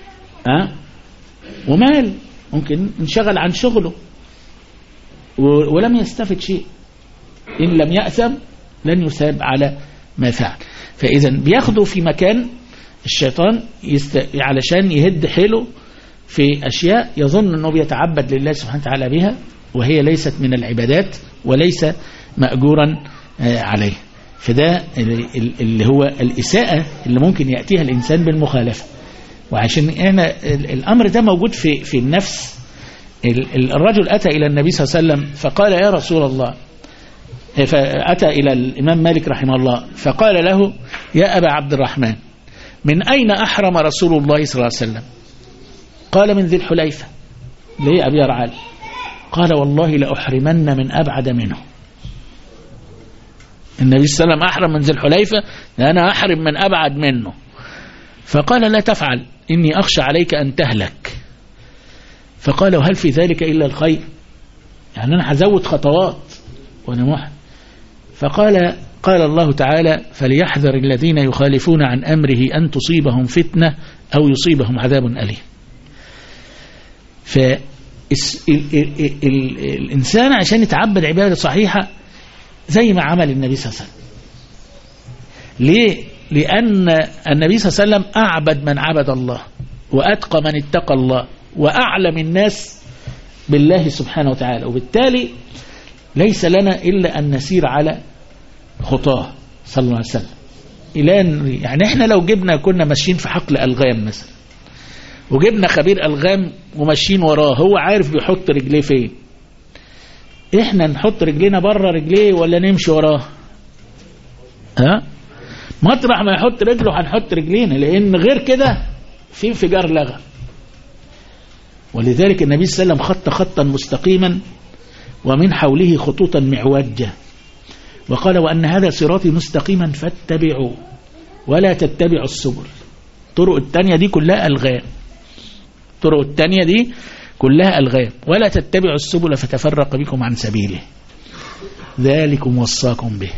ومال، ممكن انشغل عن شغله ولم يستفد شيء. إن لم يأثم لن يثاب على ما فعل. فإذا بياخده في مكان الشيطان علشان يهد حيله في أشياء يظن أنه بيتعبد لله سبحانه وتعالى بها، وهي ليست من العبادات وليس مأجورا عليه. فده اللي هو الإساءة اللي ممكن يأتيها الإنسان بالمخالفة. وعشان الأمر ده موجود في النفس. الرجل أتى إلى النبي صلى الله عليه وسلم فقال يا رسول الله، فأتى إلى الإمام مالك رحمه الله فقال له يا أبا عبد الرحمن من أين أحرم رسول الله صلى الله عليه وسلم؟ قال من ذي الحليفة. ليه أبي رعال؟ قال والله لأحرمن من أبعد منه. النبي صلى الله عليه وسلم أحرم من ذي الحليفة، أنا أحرم من أبعد منه. فقال لا تفعل إني أخشى عليك أن تهلك. فقال وهل في ذلك إلا الخير؟ يعني أنا هزود خطوات وأنا محرم. قال الله تعالى فليحذر الذين يخالفون عن أمره أن تصيبهم فتنة أو يصيبهم عذاب أليم. فالإنسان عشان يتعبد عبادة صحيحة زي ما عمل النبي صلى الله عليه وسلم. ليه؟ لأن النبي صلى الله عليه وسلم أعبد من عبد الله، وأتقى من اتقى الله، وأعلم الناس بالله سبحانه وتعالى. وبالتالي ليس لنا إلا أن نسير على خطاه صلى الله عليه وسلم. يعني احنا لو كنا ماشيين في حقل ألغام مثلا، وجبنا خبير ألغام وماشيين وراه، هو عارف بيحط رجليه فين، احنا نحط رجلينا بره رجليه ولا نمشي وراه؟ مطرح ما يحط رجله هنحط رجلينا، لأن غير كده في انفجار لغم. ولذلك النبي صلى الله عليه وسلم خط خطا مستقيما ومن حوله خطوطا معوجة، وقال وأن هذا صراطي مستقيما فاتبعوا ولا تتبعوا السبل. الطرق التانية دي كلها ألغام، الطرق التانية دي كلها ألغام. ولا تتبعوا السبل فتفرق بكم عن سبيله ذلكم وصاكم به.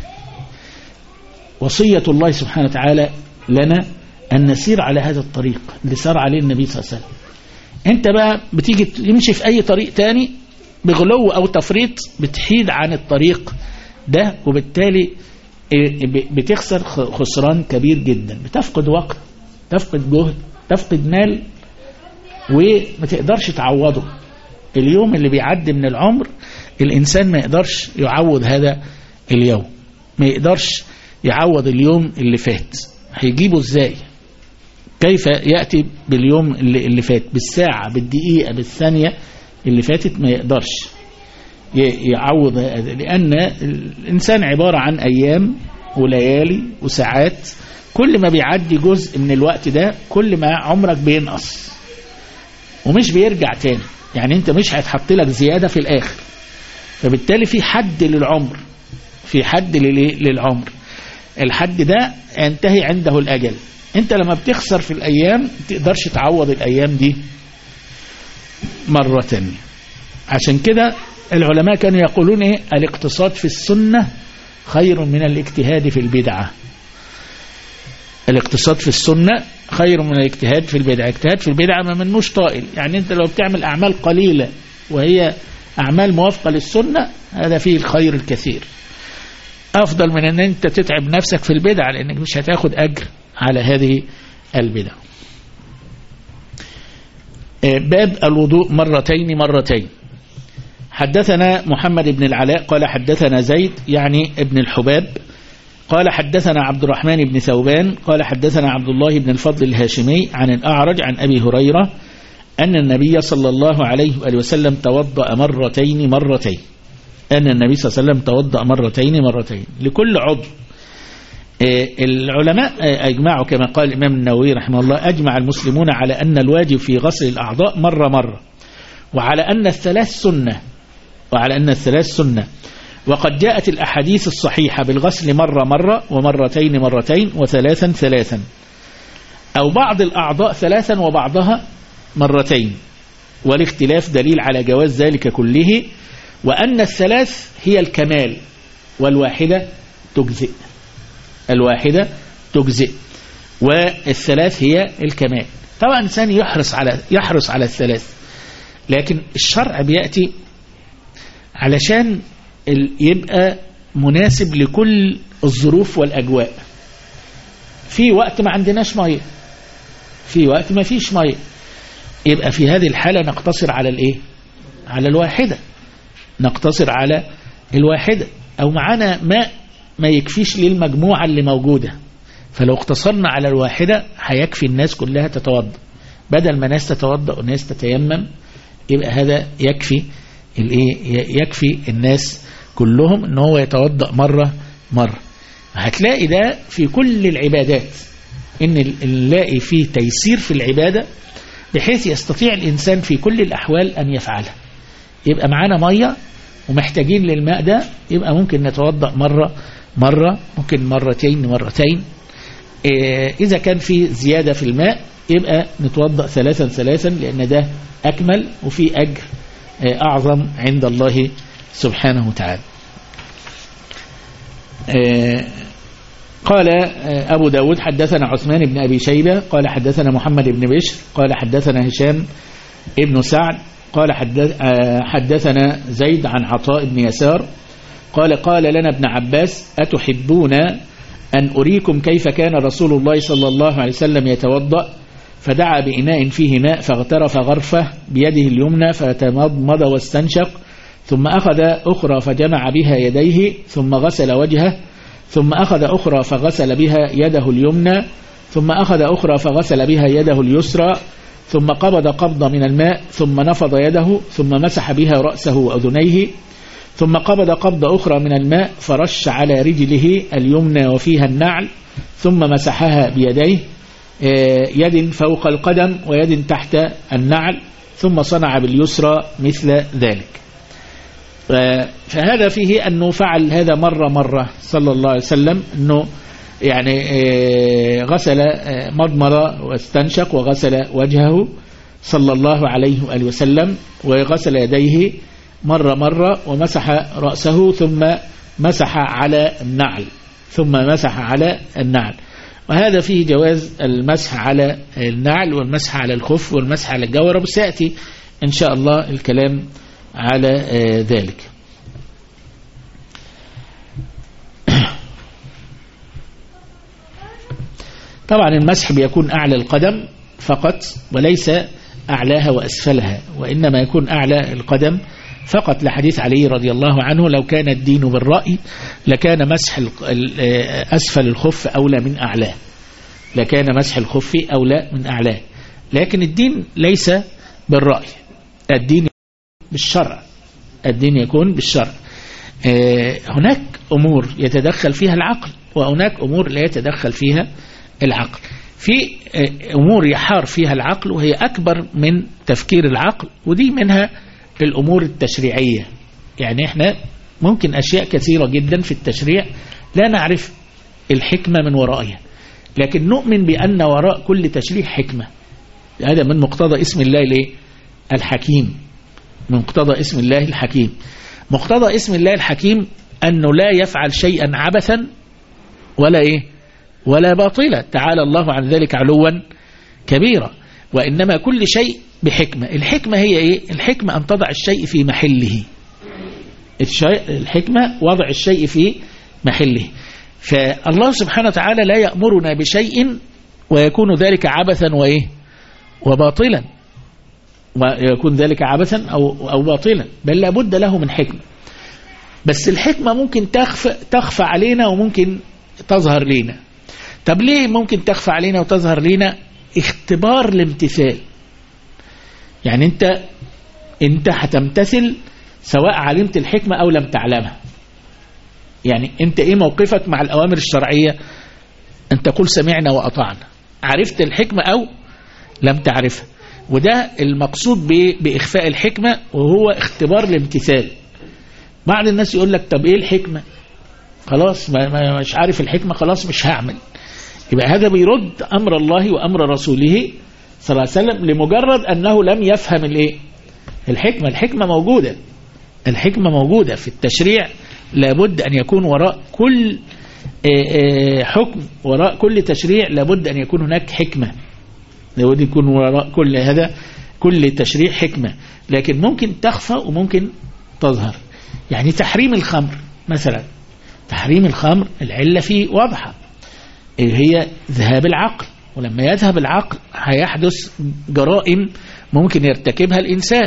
وصية الله سبحانه وتعالى لنا أن نسير على هذا الطريق اللي سار عليه النبي صلى الله عليه وسلم. أنت بقى بتيجي تمشي في أي طريق تاني بغلو أو تفريط بتحيد عن الطريق ده، وبالتالي بتخسر خسران كبير جدا. بتفقد وقت، تفقد جهد، تفقد مال، وما تقدرش تعوضه. اليوم اللي بيعدي من العمر الإنسان ما يقدرش يعوض هذا اليوم، ما يقدرش يعوض اليوم اللي فات. هيجيبه ازاي؟ كيف يأتي باليوم اللي فات، بالساعة، بالدقيقة، بالثانية اللي فاتت؟ ما يقدرش يعوض، لأن الإنسان عبارة عن أيام وليالي وساعات. كل ما بيعدي جزء من الوقت ده كل ما عمرك بينقص ومش بيرجع تاني. يعني انت مش هيتحط لك زيادة في الآخر. فبالتالي في حد للعمر، في حد للعمر. الحد ده ينتهي عنده الأجل. انت لما بتخسر في الأيام تقدرش تعوض الأيام دي مرة تانية. عشان كده العلماء كانوا يقولون الاقتصاد في السنة خير من الاجتهاد في البدعة. الاقتصاد في السنة خير من الاجتهاد في البدعة. الاجتهاد في البدعة ما منوش طائل، يعني انت لو بتعمل أعمال قليلة وهي أعمال موافقة للسنة هذا فيه الخير الكثير، أفضل من أن أنت تتعب نفسك في البدعة لأنك مش هتاخد أجر على هذه البدع. باب الوضوء مرتين. حدثنا محمد بن العلاء قال حدثنا زيد يعني ابن الحباب قال حدثنا عبد الرحمن بن ثوبان قال حدثنا عبد الله بن الفضل الهاشمي عن الأعرج عن أبي هريرة أن النبي صلى الله عليه وآله وسلم توضأ مرتين. أن النبي صلى الله عليه وسلم توضأ مرتين لكل عضو. العلماء أجمعوا كما قال الإمام النووي رحمه الله أجمع المسلمون على أن الواجب في غسل الأعضاء مرة وعلى أن الثلاث سنة وقد جاءت الأحاديث الصحيحة بالغسل مرة ومرتين وثلاثا أو بعض الأعضاء ثلاثا وبعضها مرتين، والاختلاف دليل على جواز ذلك كله، وأن الثلاث هي الكمال والواحدة تجزئ والثلاث هي الكمال. طبعا الإنسان يحرص على الثلاث، لكن الشرع بيأتي علشان يبقى مناسب لكل الظروف والأجواء. في وقت ما عندناش مية، في وقت ما فيش مية، يبقى في هذه الحالة نقتصر على الايه؟ على الواحدة. او معانا ماء ما يكفيش للمجموعة اللي موجودة، فلو اقتصرنا على الواحدة هيكفي الناس كلها تتوضأ، بدل ما ناس تتوضأ وناس تتيمم، يبقى هذا يكفي الناس كلهم ان هو يتوضأ مرة. هتلاقي ده في كل العبادات، ان نلاقي فيه تيسير في العبادة بحيث يستطيع الإنسان في كل الأحوال أن يفعلها. يبقى معانا مية ومحتاجين للماء ده، يبقى ممكن نتوضأ مرة، ممكن مرتين. إذا كان في زيادة في الماء يبقى نتوضأ ثلاثا لأن ده أكمل وفي أجر أعظم عند الله سبحانه وتعالى. قال أبو داود حدثنا عثمان بن أبي شيبة قال حدثنا محمد بن بشر قال حدثنا هشام ابن سعد قال حدثنا زيد عن عطاء بن يسار قال لنا ابن عباس أتحبون أن أريكم كيف كان رسول الله صلى الله عليه وسلم يتوضأ؟ فدعا بإناء فيه ماء فاغترف غرفة بيده اليمنى فتمضمض واستنشق، ثم أخذ أخرى فجمع بها يديه، ثم غسل وجهه، ثم أخذ أخرى فغسل بها يده اليمنى، ثم أخذ أخرى فغسل بها يده اليسرى، ثم قبض قبضة من الماء، ثم نفض يده، ثم مسح بها رأسه وأذنيه، ثم قبض قبضة أخرى من الماء فرش على رجله اليمنى وفيها النعل، ثم مسحها بيديه، يد فوق القدم ويد تحت النعل، ثم صنع باليسرى مثل ذلك. فهذا فيه أنه فعل هذا مرة صلى الله عليه وسلم، أنه يعني غسل مضمض واستنشق وغسل وجهه صلى الله عليه وآله وسلم، وغسل يديه مرة ومسح رأسه، ثم مسح على النعل. وهذا فيه جواز المسح على النعل والمسح على الخف والمسح على الجورب، وسيأتي إن شاء الله الكلام على ذلك. طبعا المسح بيكون أعلى القدم فقط وليس أعلاها وأسفلها، وإنما يكون أعلى القدم فقط، لحديث علي رضي الله عنه لو كان الدين بالرأي لكان مسح أسفل الخف أولى من أعلاه، لكن الدين ليس بالرأي، الدين يكون بالشرع. هناك أمور يتدخل فيها العقل وهناك أمور لا يتدخل فيها العقل. في أمور يحار فيها العقل وهي أكبر من تفكير العقل، ودي منها الأمور التشريعية. يعني احنا ممكن أشياء كثيرة جدا في التشريع لا نعرف الحكمة من ورائها، لكن نؤمن بأن وراء كل تشريع حكمة. هذا من مقتضى اسم الله الحكيم. مقتضى اسم الله الحكيم أنه لا يفعل شيئا عبثا ولا باطلة، تعالى الله عن ذلك علوا كبيرا. وإنما كل شيء بحكمة. الحكمة هي إيه؟ الحكمة أن تضع الشيء في محله. الحكمة وضع الشيء في محله. فالله سبحانه وتعالى لا يأمرنا بشيء ويكون ذلك عبثا وإيه وباطلا، ويكون ذلك عبثا أو باطلا، بل لابد له من حكمة. بس الحكمة ممكن تخفى علينا وممكن تظهر لنا. طب ليه ممكن تخفى علينا وتظهر لنا؟ اختبار الامتثال. يعني انت هتمتثل سواء علمت الحكمة او لم تعلمها. يعني انت ايه موقفك مع الاوامر الشرعية؟ انت قل سمعنا واطعنا، عرفت الحكمة او لم تعرفها. وده المقصود باخفاء الحكمة، وهو اختبار الامتثال. بعض الناس يقول لك طب ايه الحكمة؟ خلاص مش عارف الحكمة، خلاص مش هعمل. يبقى هذا بيرد امر الله وامر رسوله صلى الله عليه وسلم لمجرد انه لم يفهم الايه الحكمة. الحكمة موجودة، الحكمة موجودة في التشريع. لابد ان يكون وراء كل حكم، وراء كل تشريع لابد ان يكون هناك حكمة. لابد يكون وراء كل هذا كل تشريع حكمة، لكن ممكن تخفى وممكن تظهر. يعني تحريم الخمر مثلا، تحريم الخمر العلة فيه واضحة، هي ذهاب العقل. ولما يذهب العقل هيحدث جرائم ممكن يرتكبها الإنسان.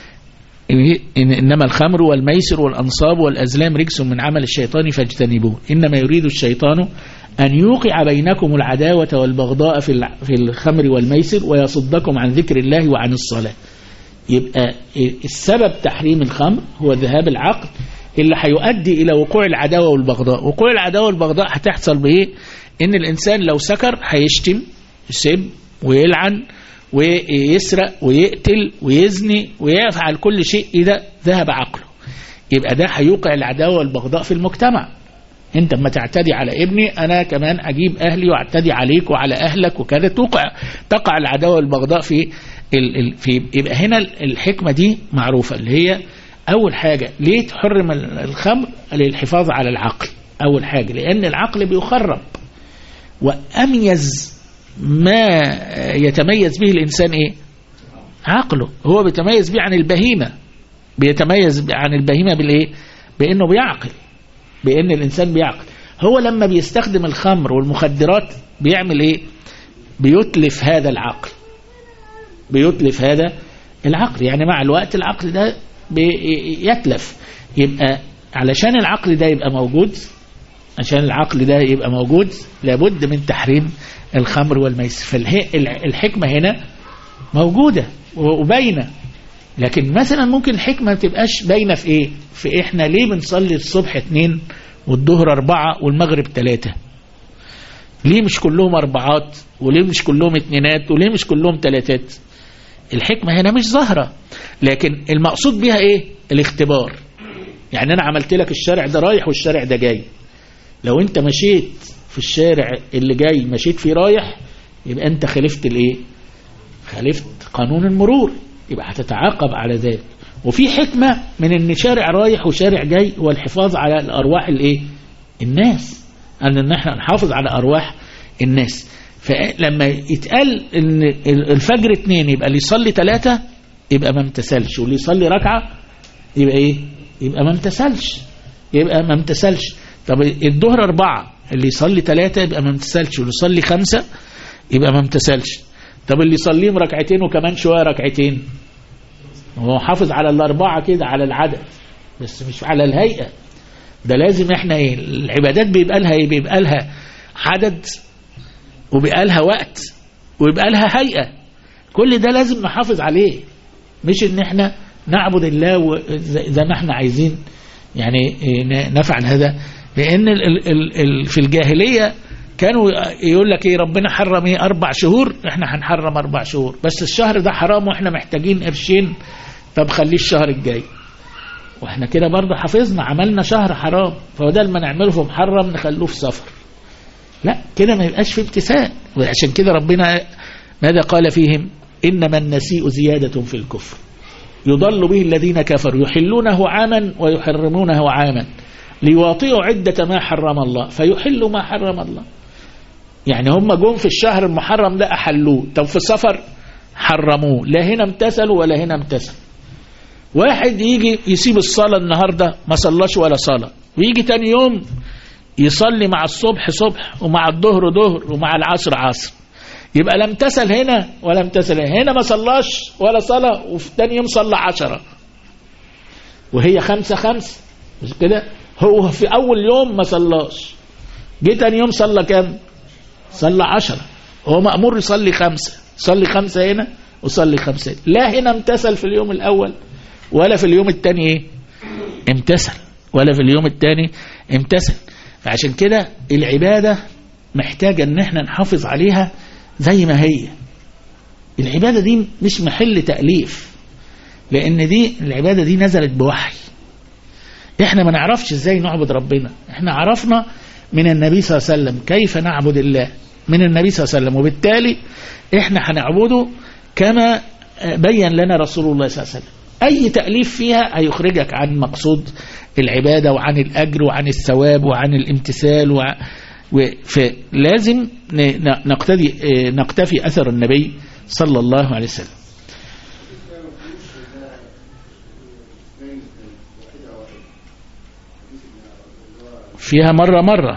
إنما الخمر والميسر والأنصاب والأزلام رجس من عمل الشيطان فاجتنبوه إنما يريد الشيطان أن يوقع بينكم العداوة والبغضاء في الخمر والميسر ويصدكم عن ذكر الله وعن الصلاة. يبقى السبب تحريم الخمر هو ذهاب العقل اللي هيؤدي إلى وقوع العداوة والبغضاء. وقوع العداوة والبغضاء هتحصل بإيه؟ إن الإنسان لو سكر هيشتم يسب ويلعن ويسرق ويقتل ويزني ويفعل كل شيء إذا ذهب عقله. يبقى ده هيوقع العداوة والبغضاء في المجتمع. انت لما تعتدي على ابني انا كمان اجيب اهلي واعتدي عليك وعلى اهلك وكذا، تقع العداوة والبغضاء في يبقى هنا الحكمة دي معروفة، اللي هي اول حاجة ليه تحرم الخمر؟ للحفاظ على العقل. اول حاجة لان العقل بيخرب، واميز ما يتميز به الانسان ايه؟ عقله. هو بيتميز به عن البهيمة، بيتميز عن البهيمة بالايه؟ بانه بيعقل، بان الانسان بيعقل. هو لما بيستخدم الخمر والمخدرات بيعمل ايه؟ بيتلف هذا العقل، بيتلف هذا العقل. يعني مع الوقت العقل ده بيتلف. يبقى علشان العقل ده يبقى موجود، عشان العقل ده يبقى موجود لابد من تحريم الخمر والميسر. فالحكمة هنا موجودة وباينة. لكن مثلا ممكن الحكمة ما تبقاش باينة في ايه؟ في احنا ليه بنصلي الصبح 2 والظهر 4 والمغرب 3؟ ليه مش كلهم 4 وليه مش كلهم 2 وليه مش كلهم 3؟ الحكمة هنا مش ظاهرة، لكن المقصود بها ايه؟ الاختبار. يعني انا عملت لك الشارع ده رايح والشارع ده جاي، لو انت مشيت في الشارع اللي جاي مشيت فيه رايح يبقى انت خالفت الايه؟ خالفت قانون المرور، يبقى هتتعاقب على ذلك. وفي حكمة من ان شارع رايح وشارع جاي هو الحفاظ على الارواح الايه؟ الناس، ان احنا نحافظ على ارواح الناس. فلما يتقال ان الفجر 2 يبقى اللي يصلي 3 يبقى ما امتثلش، واللي يصلي ركعة يبقى ايه؟ يبقى ما امتثلش، يبقى ما امتثلش. طب الظهر 4 اللي يصلي 3 يبقى ما امتثلش، واللي يصلي 5 يبقى ما امتثلش. طب اللي يصليهم 2 ركعتين وكمان شوية 2 ركعتين، هو حافظ على 4 كده على العدد بس مش على الهيئة. ده لازم احنا ايه؟ العبادات بيبقى لها ايه؟ بيبقى لها عدد وبيبقى لها وقت ويبقى لها هيئة. كل ده لازم نحافظ عليه، مش ان احنا نعبد الله زي ما احنا عايزين يعني نفعل هذا. لان في الجاهلية كانوا يقول لك ايه؟ ربنا حرم ايه؟ 4 شهور، احنا هنحرم 4 شهور بس الشهر ده حرام واحنا محتاجين قرشين، طب خليه الشهر الجاي. واحنا كده برضه حافظنا، عملنا شهر حرام، فبدل ما نعمله في محرم نخلوه في صفر. لا كده ما يبقاش في امتثال. وعشان كده ربنا ماذا قال فيهم؟ إنما النسيء زيادة في الكفر يضل به الذين كفروا يحلونه عاما ويحرمونه عاما ليواطئوا عدة ما حرم الله فيحلوا ما حرم الله. يعني هم جم في الشهر المحرم ده أحلوه، طب في السفر حرموه، لا هنا امتثلوا ولا هنا امتثلوا. واحد يجي يسيب الصلاة النهاردة ما صلاش ولا صلاة، ويجي تاني يوم يصلي مع الصبح صبح ومع الظهر ظهر ومع العصر عصر، يبقى لا امتثل هنا ولا امتثل هنا، ما صلاش ولا صلاة، وفي تاني يوم صلى 10 وهي 5 5 مش كده. هو في أول يوم ما صلاش، جه تاني يوم صلى كام؟ صلى 10. هو مأمور يصلي 5، صلي 5 هنا وصلي 5 هنا. لا هنا امتثل في اليوم الأول ولا في اليوم الثاني ايه امتثل، ولا في اليوم الثاني امتثل. فعشان كده العبادة محتاجة ان احنا نحافظ عليها زي ما هي. العبادة دي مش محل تأليف، لان دي العبادة دي نزلت بوحي. احنا ما نعرفش ازاي نعبد ربنا، احنا عرفنا من النبي صلى الله عليه وسلم كيف نعبد الله من النبي صلى الله عليه وسلم، وبالتالي احنا هنعبده كما بين لنا رسول الله صلى الله عليه وسلم. أي تأليف فيها هيخرجك عن مقصود العبادة وعن الأجر وعن الثواب وعن الامتثال فلازم نقتفي أثر النبي صلى الله عليه وسلم. فيها مرة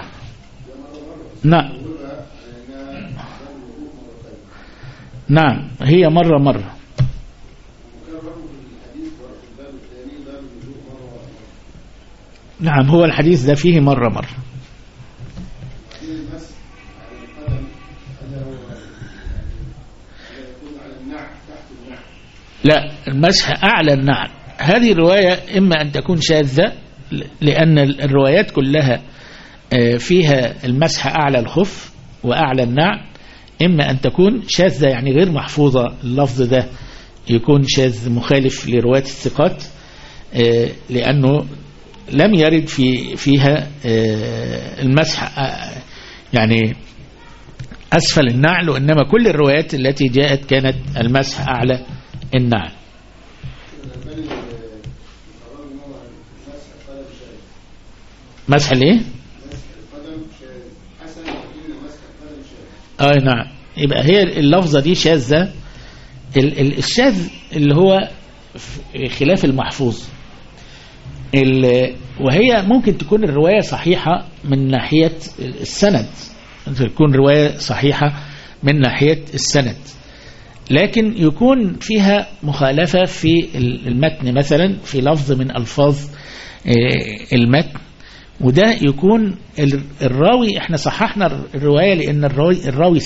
نعم هي مرة نعم. هو الحديث ده فيه مرة لا، المسح أعلى النعل. هذه الرواية إما أن تكون شاذة، لأن الروايات كلها فيها المسح أعلى الخف وأعلى النعل، إما أن تكون شاذة يعني غير محفوظة، اللفظ ده يكون شاذ مخالف لرواية الثقات، لأنه لم يرد فيها المسح يعني أسفل النعل، وإنما كل الروايات التي جاءت كانت المسح أعلى النعل. مسح الايه؟ نعم. يبقى هي اللفظة دي شاذة. الشاذ اللي هو خلاف المحفوظ، وهي ممكن تكون الرواية صحيحة من ناحية السند، تكون رواية صحيحة من ناحية السند، لكن يكون فيها مخالفة في المتن، مثلا في لفظ من ألفاظ المتن، وده يكون الراوي، احنا صححنا الرواية لأن الراوي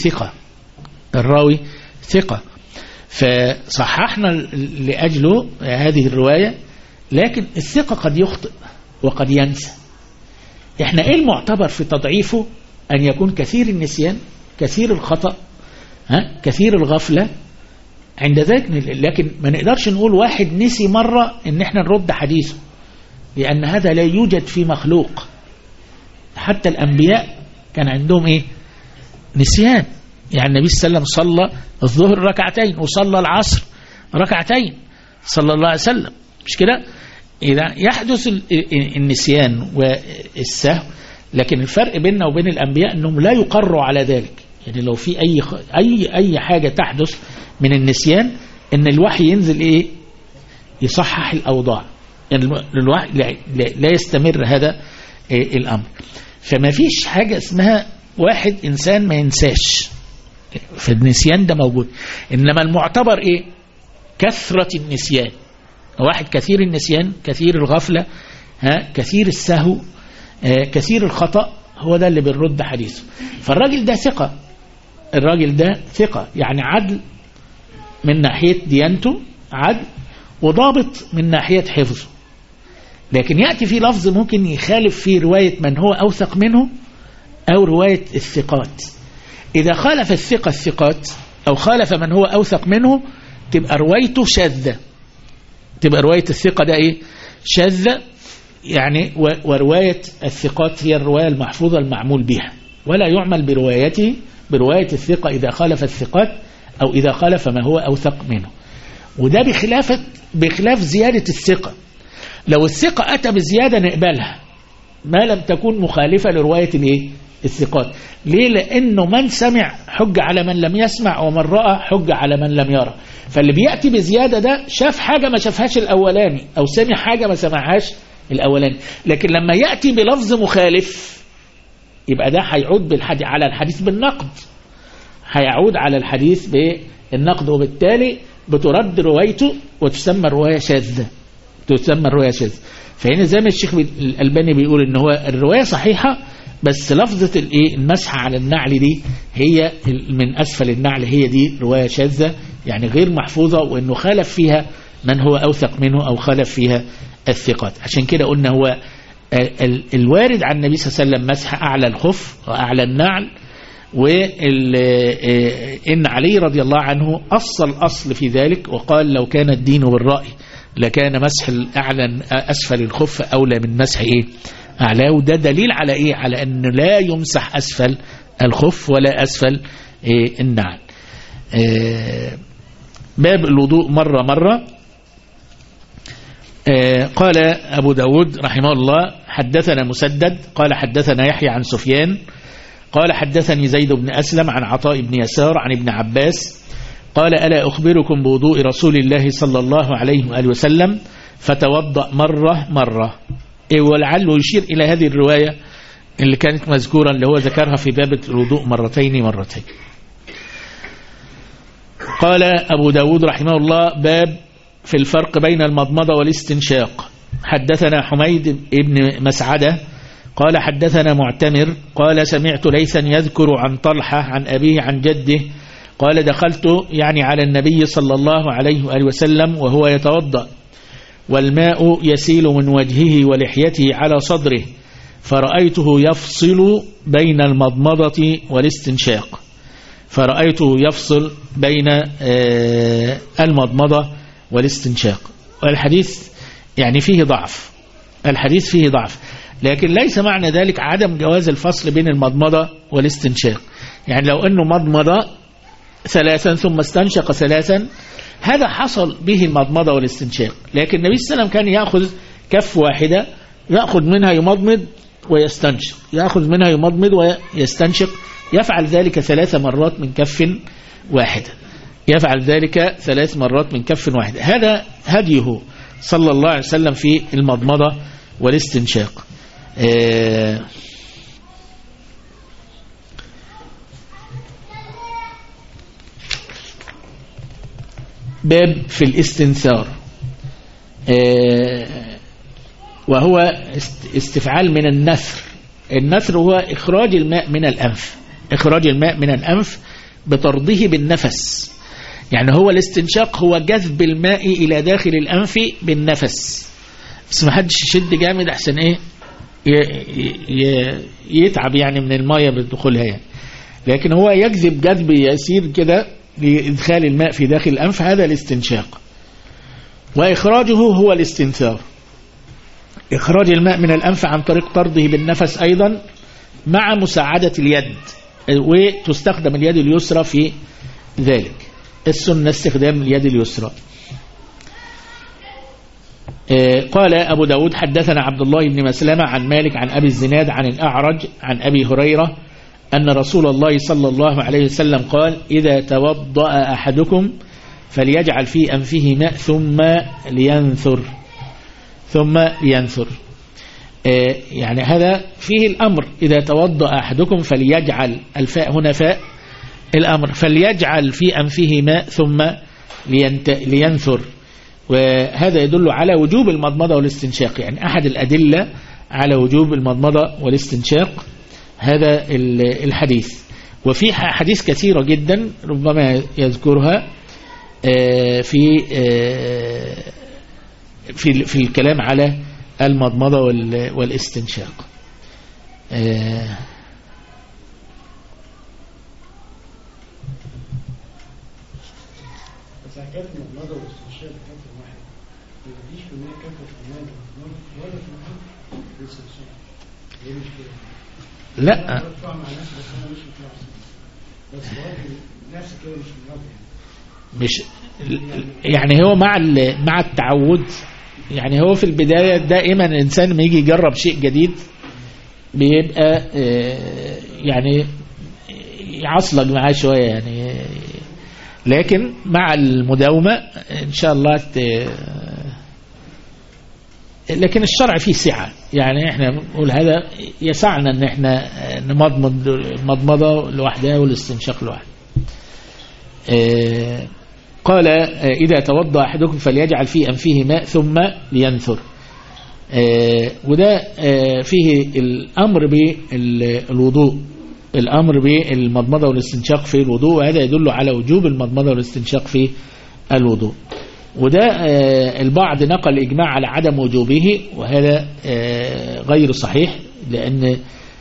ثقة، فصححنا لأجله هذه الرواية، لكن الثقة قد يخطئ وقد ينسى. احنا ايه المعتبر في تضعيفه؟ أن يكون كثير النسيان، كثير الخطأ، كثير الغفلة عند ذلك. لكن ما نقدرش نقول واحد نسي مرة ان احنا نرد حديثه، لأن هذا لا يوجد في مخلوق. حتى الأنبياء كان عندهم ايه؟ نسيان. يعني النبي صلى الله عليه وسلم صلى الظهر ركعتين وصلى العصر ركعتين صلى الله عليه وسلم، مش كده؟ إذا يحدث النسيان والسهو، لكن الفرق بيننا وبين الأنبياء أنهم لا يقروا على ذلك. يعني لو في أي حاجة تحدث من النسيان، أن الوحي ينزل إيه؟ يصحح الأوضاع. يعني الوحي لا يستمر هذا الأمر. فما فيش حاجة اسمها واحد إنسان ما ينساش، فالنسيان ده موجود. إنما المعتبر إيه؟ كثرة النسيان. واحد كثير النسيان، كثير الغفلة، كثير السهو، كثير الخطأ، هو ده اللي بنرد حديثه. فالراجل ده ثقة، الراجل ده ثقة يعني عدل من ناحية ديانته، عدل وضابط من ناحية حفظه. لكن يأتي في لفظ ممكن يخالف فيه رواية من هو أوثق منه أو رواية الثقات. إذا خالف الثقات أو خالف من هو أوثق منه، تبقى روايته شاذة، تبقى رواية الثقة ده إيه؟ شاذة يعني. ورواية الثقات هي الرواية المحفوظة المعمول بها، ولا يعمل برواية الثقة إذا خالف الثقات أو إذا خالف ما هو أوثق منه. وده بخلاف زيادة الثقة. لو الثقة أتى بزيادة نقبلها ما لم تكن مخالفة لرواية الثقات. ليه؟ لأنه من سمع حج على من لم يسمع، ومن رأى حج على من لم يرى. فاللي بيأتي بزيادة ده شاف حاجة ما شافهاش الأولاني، أو سمع حاجة ما سمعهاش الأولاني. لكن لما يأتي بلفظ مخالف يبقى ده هيعود على الحديث بالنقد، هيعود على الحديث بالنقد، وبالتالي بترد روايته وتسمى رواية شاذة، تسمى الرواية شاذة. فهنا زي ما الشيخ الألباني بيقول ان هو الرواية صحيحة، بس لفظة المسح على النعل دي هي من أسفل النعل، هي دي رواية شاذة يعني غير محفوظة، وانه خالف فيها من هو أوثق منه أو خالف فيها الثقات. عشان كده قلنا هو الوارد عن النبي صلى الله عليه وسلم مسح أعلى الخف وأعلى النعل، وإن علي رضي الله عنه أصل في ذلك وقال لو كان الدين بالرأي لكان مسح الأعلى أسفل الخف أولى من مسح أعلى. وده دليل على على أن لا يمسح أسفل الخف ولا أسفل النعل. باب الوضوء مرة. قال أبو داود رحمه الله حدثنا مسدد قال حدثنا يحيى عن سفيان قال حدثني زيد بن أسلم عن عطاء بن يسار عن ابن عباس قال ألا أخبركم بوضوء رسول الله صلى الله عليه وآله وسلم فتوضأ مرة. ولعله يشير إلى هذه الرواية اللي كانت مذكورا اللي هو ذكرها في باب الوضوء مرتين. قال أبو داود رحمه الله باب في الفرق بين المضمضة والاستنشاق. حدثنا حميد بن مسعدة قال حدثنا معتمر قال سمعت ليثا يذكر عن طلحة عن أبيه عن جده قال دخلت يعني على النبي صلى الله عليه وآله وسلم وهو يتوضأ والماء يسيل من وجهه ولحيته على صدره فرأيته يفصل بين المضمضة والاستنشاق. والحديث يعني فيه ضعف، لكن ليس معنى ذلك عدم جواز الفصل بين المضمضة والاستنشاق. يعني لو أنه مضمضة ثلاثا ثم استنشق ثلاثا هذا حصل به المضمضة والاستنشاق، لكن النبي صلى الله عليه وسلم كان يأخذ كف واحدة يأخذ منها يمضمض ويستنشق، يأخذ منها يمضمض ويستنشق، يفعل ذلك 3 مرات من كف واحدة. هذا هديه صلى الله عليه وسلم في المضمضة والاستنشاق. باب في الاستنثار، وهو استفعال من النثر. النثر هو إخراج الماء من الأنف بطرده بالنفس. يعني هو الاستنشاق هو جذب الماء إلى داخل الأنف بالنفس، بس ما حدش يشد جامد أحسن يتعب يعني من الماء بدخولها يعني. لكن هو يجذب جذب يسير كده لإدخال الماء في داخل الأنف، هذا الاستنشاق. وإخراجه هو الاستنثار، إخراج الماء من الأنف عن طريق طرده بالنفس أيضا مع مساعدة اليد، وتستخدم اليد اليسرى في ذلك. السنة استخدام اليد اليسرى. قال أبو داود حدثنا عبد الله بن مسلمة عن مالك عن أبي الزناد عن الأعرج عن أبي هريرة أن رسول الله صلى الله عليه وسلم قال إذا توضأ أحدكم فليجعل في أنفه ماء ثم لينثر. يعني هذا فيه الأمر، إذا توضأ أحدكم فليجعل، الفاء هنا فاء الأمر، فليجعل في أنفه ماء ثم لينثر. وهذا يدل على وجوب المضمضة والاستنشاق، يعني أحد الأدلة على وجوب المضمضة والاستنشاق هذا الحديث. وفي حديث كثيرة جدا ربما يذكرها في الكلام على المضمضة والاستنشاق. لا مش يعني هو مع التعود. يعني هو في البداية دائما الإنسان لما يجي يجرب شيء جديد بيبقى يعني يعصلج معاه شوية يعني، لكن مع المداومة إن شاء الله لكن الشرع فيه سعة، يعني احنا نقول هذا يسعنا ان احنا نمضمض المضمضة لوحدها والاستنشاق لوحده. قال إذا توضأ أحدكم فليجعل في أنفه ماء ثم لينثر. وده فيه الأمر بالوضوء، الأمر بالمضمضة والاستنشاق في الوضوء، وهذا يدل على وجوب المضمضة والاستنشاق في الوضوء. وده البعض نقل إجماع على عدم وجوبه، وهذا غير صحيح، لأن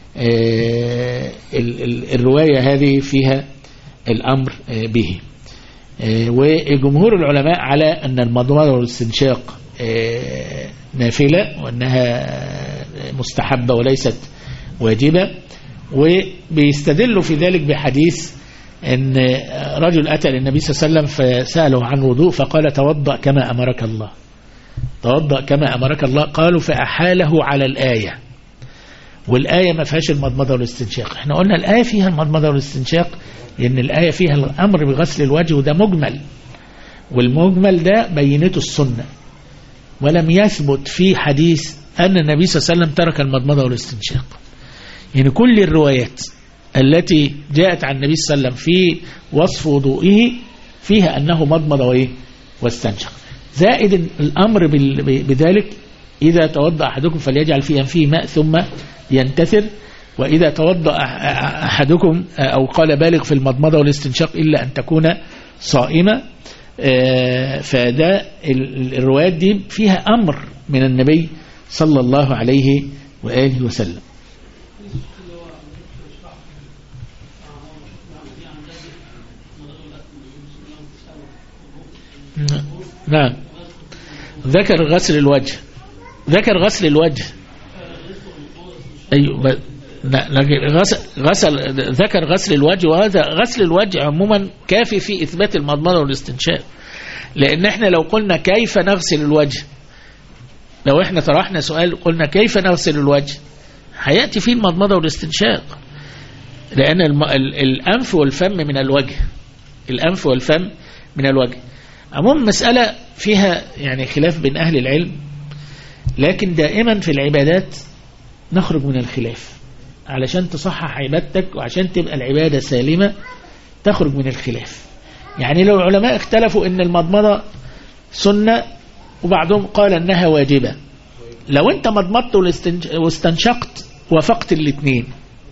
الرواية هذه فيها الأمر به. وجمهور العلماء على أن المضمضة والاستنشاق نافلة وأنها مستحبة وليست واجبة، وبيستدلوا في ذلك بحديث أن رجل أتى للنبي صلى الله عليه وسلم فسأله عن وضوء فقال توضأ كما أمرك الله، توضأ كما أمرك الله. قالوا فأحاله على الآية، والآية ما فيهاش المضمضة والاستنشاق. احنا قلنا الآية فيها المضمضة والاستنشاق لأن الآية فيها الأمر بغسل الوجه، وده مجمل، والمجمل ده بينته السنة، ولم يثبت في حديث أن النبي صلى الله عليه وسلم ترك المضمضة والاستنشاق. يعني كل الروايات التي جاءت عن النبي صلى الله عليه وسلم في وصف وضوئه فيها أنه مضمض واستنشق، زائد الأمر بذلك إذا توضأ أحدكم فليجعل في أنفه ماء ثم ينتثر، وإذا توضأ أحدكم أو قال بالغ في المضمضة والاستنشاق إلا أن تكون صائمة. فده الروايات دي فيها أمر من النبي صلى الله عليه وآله وسلم. نعم، ذكر غسل الوجه، ذكر غسل الوجه، أيوة، ذكر غسل الوجه، وهذا غسل الوجه عموما كافي في إثبات المضمضة والاستنشاق. لأن احنا لو قلنا كيف نغسل الوجه، لو احنا طرحنا سؤال قلنا كيف نغسل الوجه، هيأتي فيه المضمضة والاستنشاق، لأن الأنف والفم من الوجه، الأنف والفم من الوجه. عموما مسألة فيها يعني خلاف بين أهل العلم، لكن دائما في العبادات نخرج من الخلاف علشان تصحح عبادتك وعشان تبقى العبادة سالمة، تخرج من الخلاف. يعني لو العلماء اختلفوا ان المضمضة سنة وبعضهم قال انها واجبة، لو انت مضمضت واستنشقت وافقت الاثنين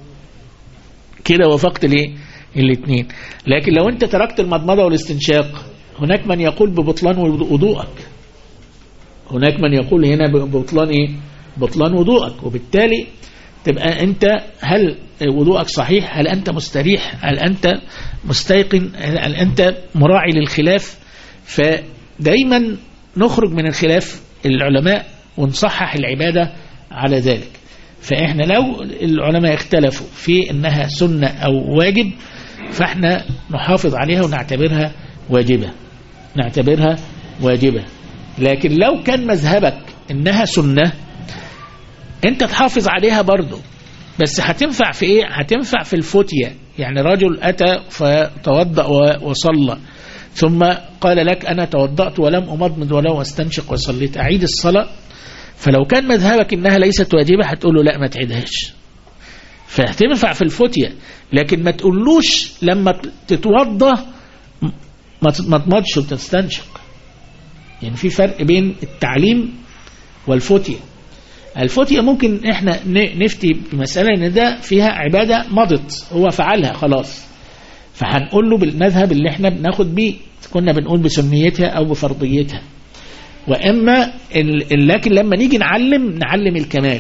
كده، وافقت الاثنين. لكن لو انت تركت المضمضة والاستنشاق هناك من يقول ببطلان وضوءك، هناك من يقول هنا ببطلان بطلان وضوءك، وبالتالي تبقى انت هل وضوءك صحيح، هل انت مستريح، هل انت مستيقن، هل انت مراعي للخلاف. فدايما نخرج من الخلاف العلماء ونصحح العبادة على ذلك. فاحنا لو العلماء اختلفوا في انها سنة او واجب فاحنا نحافظ عليها ونعتبرها واجبة، نعتبرها واجبة. لكن لو كان مذهبك انها سنة انت تحافظ عليها برضو، بس هتنفع في ايه؟ هتنفع في الفتية. يعني رجل اتى فتوضأ وصلى ثم قال لك انا توضأت ولم امضمض ولم استنشق وصليت، اعيد الصلاة. فلو كان مذهبك انها ليست واجبة هتقول له لا ما تعيدهاش، فهتنفع في الفتية. لكن ما تقولوش لما تتوضأ ما تمضمضش وتستنشق. يعني في فرق بين التعليم والفتية. الفتية ممكن احنا نفتي بمسألة ان ده فيها عبادة مضت، هو فعلها خلاص، فهنقول له بالمذهب اللي احنا بناخد بيه، كنا بنقول بسنيتها او بفرضيتها. واما لكن لما نيجي نعلم الكمال،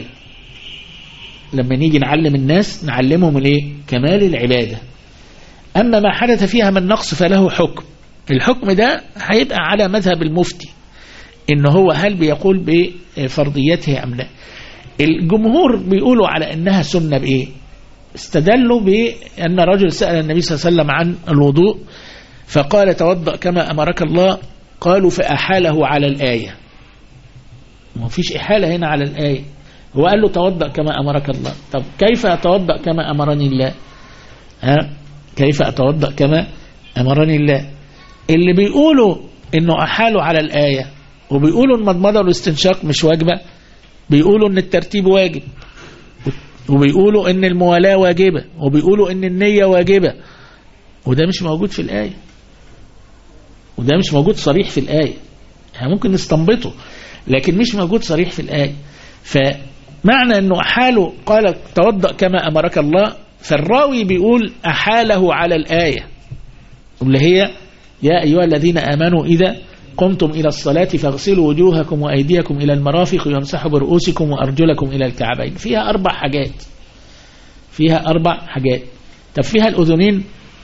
لما نيجي نعلم الناس نعلمهم الايه؟ كمال العبادة. اما ما حدث فيها من نقص فله حكم، الحكم ده هيبقى على مذهب المفتي ان هو هل بيقول بفرضيتها ام لا. الجمهور بيقولوا على انها سنة بايه؟ استدلوا بان رجل سأل النبي صلى الله عليه وسلم عن الوضوء فقال توضأ كما امرك الله، قالوا فأحاله على الآية. ما فيش إحالة هنا على الآية، هو قال له توضأ كما أمرك الله. طب كيف أتوضأ كما أمرني الله؟ كيف أتوضأ كما أمرني الله؟ اللي بيقولوا إنه أحالوا على الآية وبيقولوا المضمضة والاستنشاق مش واجبة، بيقولوا إن الترتيب واجب، وبيقولوا إن الموالاة واجبة، وبيقولوا إن النية واجبة، وده مش موجود في الآية، وده مش موجود صريح في الآية. احنا ممكن نستنبطه لكن مش موجود صريح في الآية. فمعنى انه أحاله قال توضأ كما أمرك الله، فالراوي بيقول أحاله على الآية اللي هي يا أيها الذين آمنوا إذا قمتم إلى الصلاة فاغسلوا وجوهكم وأيديكم إلى المرافق وامسحوا برؤوسكم وأرجلكم إلى الكعبين. فيها 4 حاجات، فيها 4 حاجات. طب فيها الأذنين،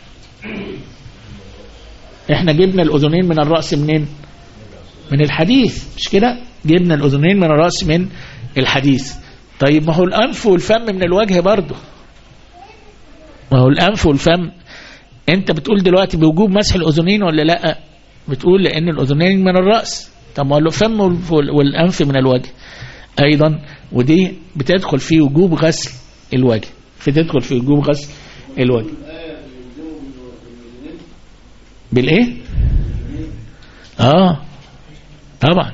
احنا جبنا الأذنين من الرأس منين؟ من الحديث، مش كده؟ جبنا الأذنين من الرأس من الحديث. طيب ما هو الأنف والفم من الوجه برضه، ما هو الأنف والفم. انت بتقول دلوقتي بوجوب مسح الأذنين ولا لا؟ بتقول لأن الأذنين من الرأس. طب ما هو الفم والأنف من الوجه أيضا، ودي بتدخل في وجوب غسل الوجه، بتدخل في وجوب غسل الوجه. بالإيه؟ طبعا.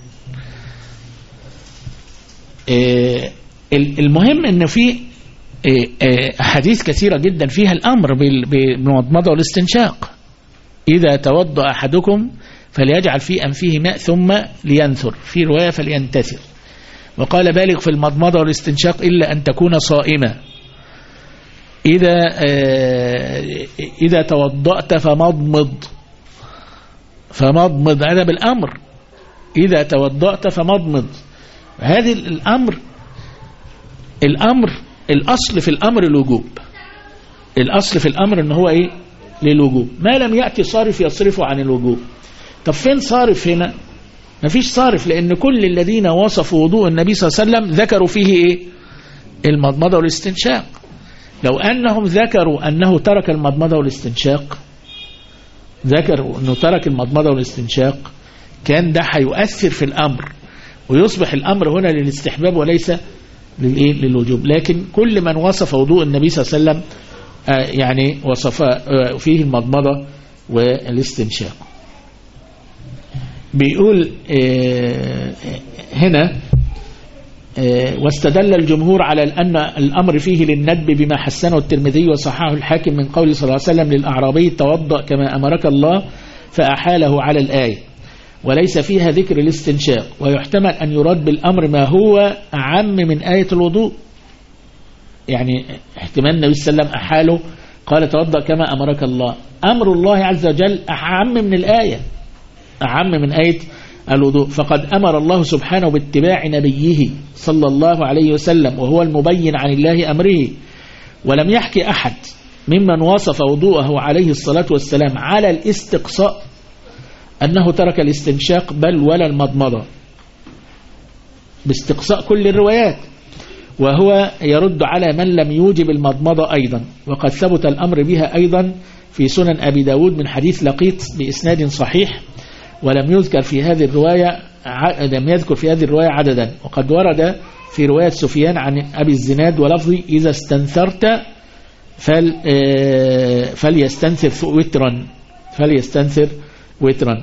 المهم ان في أحاديث كثيرة جدا فيها الأمر بالمضمضة والاستنشاق. إذا توضأ أحدكم فليجعل في أنفه ماء ثم لينثر، في رواية فلينتثر. وقال بالغ في المضمضة والاستنشاق إلا أن تكون صائمة. إذا توضأت فمضمض، هذا بالأمر. إذا توضأت فمضمض. هذه الأمر الأصل في الأمر الوجوب، الأصل في الأمر إن هو إيه؟ للوجوب، ما لم يأتي صارف يصرفه عن الوجوب. طب فين صارف هنا؟ مفيش صارف، لأن كل الذين وصفوا وضوء النبي صلى الله عليه وسلم ذكروا فيه إيه؟ المضمضة والاستنشاق. لو أنهم ذكروا أنه ترك المضمضة والاستنشاق، ذكروا أنه ترك المضمضة والاستنشاق، كان ده هيؤثر في الأمر ويصبح الأمر هنا للاستحباب وليس للوجوب. لكن كل من وصف وضوء النبي صلى الله عليه وسلم يعني وصف فيه المضمضة والاستنشاق. بيقول هنا واستدل الجمهور على أن الأمر فيه للندب بما حسنه الترمذي وصححه الحاكم من قول صلى الله عليه وسلم للأعرابي توضأ كما أمرك الله، فأحاله على الآية، وليس فيها ذكر الاستنشاق. ويحتمل أن يراد بالأمر ما هو أعم من آية الوضوء، يعني احتمال النبي صلى الله عليه وسلم أحاله قال توضأ كما أمرك الله، أمر الله عز وجل أعم من الآية، أعم من آية الوضوء. فقد أمر الله سبحانه باتباع نبيه صلى الله عليه وسلم وهو المبين عن الله أمره، ولم يحكي أحد ممن وصف وضوءه عليه الصلاة والسلام على الاستقصاء أنه ترك الاستنشاق بل ولا المضمضة، باستقصاء كل الروايات، وهو يرد على من لم يوجب المضمضة أيضا. وقد ثبت الأمر بها أيضا في سنن أبي داود من حديث لقيط بإسناد صحيح، ولم يذكر في هذه الرواية عددا. وقد ورد في رواية سفيان عن أبي الزناد ولفظي إذا استنثرت فليستنثر وترا.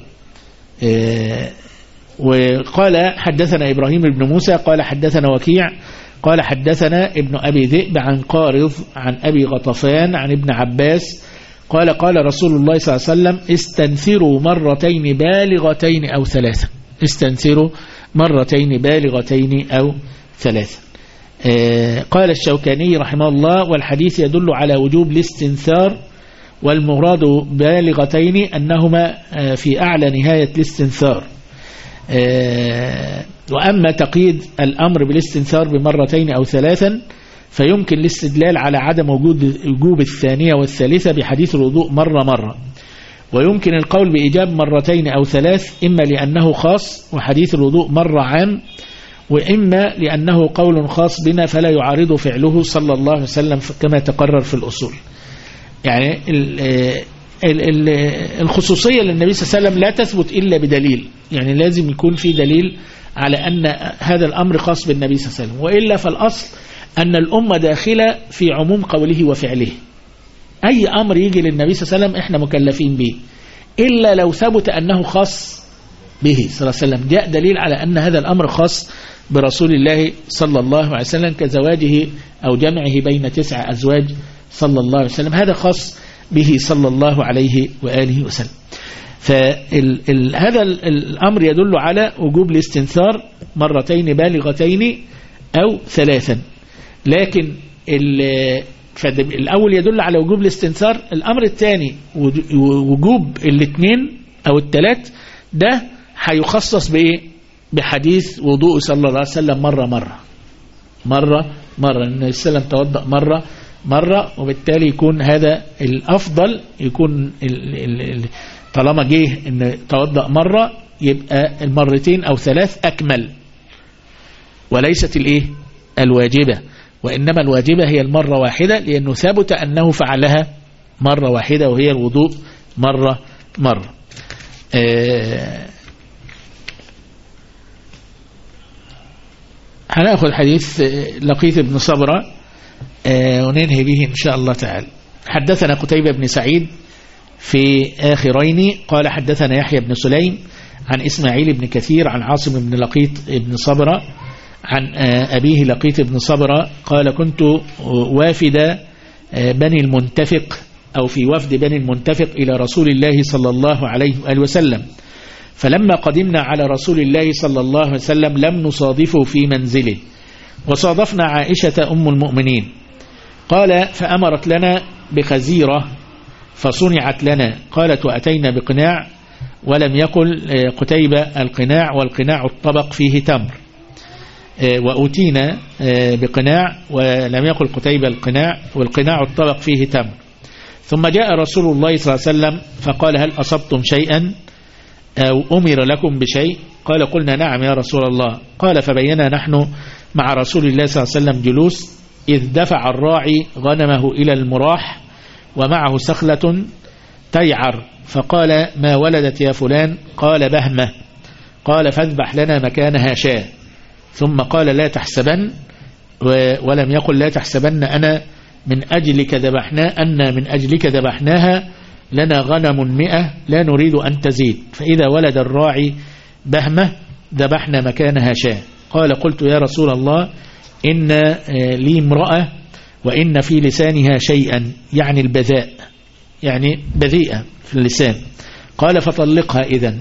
وقال حدثنا إبراهيم بن موسى قال حدثنا وكيع قال حدثنا ابن أبي ذئب عن قارض عن أبي غطفان عن ابن عباس قال قال رسول الله صلى الله عليه وسلم استنثروا مرتين بالغتين أو ثلاثة. استنثروا مرتين بالغتين أو ثلاثة. قال الشوكاني رحمه الله والحديث يدل على وجوب الاستنثار، والمراد بالغتين أنهما في أعلى نهاية الاستنثار. وأما تقييد الأمر بالاستنثار بمرتين أو ثلاثا فيمكن الاستدلال على عدم وجوب الثانية والثالثة بحديث الوضوء مرة، ويمكن القول بإيجاب مرتين أو ثلاث إما لأنه خاص وحديث الوضوء مرة عام، وإما لأنه قول خاص بنا فلا يعارض فعله صلى الله عليه وسلم كما تقرر في الأصول. يعني الخصوصية للنبي صلى الله عليه وسلم لا تثبت إلا بدليل، يعني لازم يكون في دليل على أن هذا الأمر خاص بالنبي صلى الله عليه وسلم، وإلا فالأصل أن الأمة داخلة في عموم قوله وفعله. أي أمر يجي للنبي صلى الله عليه وسلم إحنا مكلفين به، إلا لو ثبت أنه خاص به صلى الله عليه وسلم. جاء دليل على أن هذا الأمر خاص برسول الله صلى الله عليه وسلم كزواجه أو جمعه بين 9 أزواج صلى الله عليه وسلم، هذا خاص به صلى الله عليه وآله وسلم. فهذا الأمر يدل على وجوب الاستنثار مرتين بالغتين أو 3. لكن الأول يدل على وجوب الاستنثار. الأمر الثاني وجوب 2 أو 3 ده هيخصص بإيه؟ بحديث وضوء صلى الله عليه وسلم مرة النبي صلى الله عليه وسلم توضأ مرة، وبالتالي يكون هذا الأفضل، يكون طالما جه إن توضأ مرة يبقى 2 أو 3 أكمل، وليست الواجبة، وإنما الواجبة هي 1 واحدة، لأنه ثبت أنه فعلها 1 واحدة وهي الوضوء مرة. هنأخذ حديث لقيط بن صبرة وننهي به إن شاء الله تعالى. حدثنا قتيبة بن سعيد في آخرين قال حدثنا يحيى بن سليم عن إسماعيل بن كثير عن عاصم بن لقيط بن صبرة عن أبيه لقيط بن صبرة قال كنت وافد بني المنتفق أو في وفد بني المنتفق إلى رسول الله صلى الله عليه وآله وسلم، فلما قدمنا على رسول الله صلى الله عليه وسلم لم نصادفه في منزله، وصادفنا عائشة أم المؤمنين. قال فأمرت لنا بخزيرة فصنعت لنا. قالت وأتينا بقناع، ولم يقل قتيبة القناع، والقناع الطبق فيه تمر. وأتينا بقناع، ولم يقل قتيبة القناع، والقناع الطبق فيه تمر. ثم جاء رسول الله صلى الله عليه وسلم فقال هل أصبتم شيئا أو أمر لكم بشيء؟ قال قلنا نعم يا رسول الله. قال فبينا نحن مع رسول الله صلى الله عليه وسلم جلوس، إذ دفع الراعي غنمه إلى المراح ومعه سخلة تيعر، فقال ما ولدت يا فلان؟ قال بهمة. قال فاذبح لنا مكانها شاة. ثم قال لا تحسبن، ولم يقل لا تحسبن أنا من أجلك ذبحناها، لنا غنم 100 لا نريد أن تزيد، فإذا ولد الراعي بهمة ذبحنا مكانها شاة. قال قلت يا رسول الله إن لي امرأة وإن في لسانها شيئا، يعني البذاء، يعني بذيئة في اللسان. قال فطلقها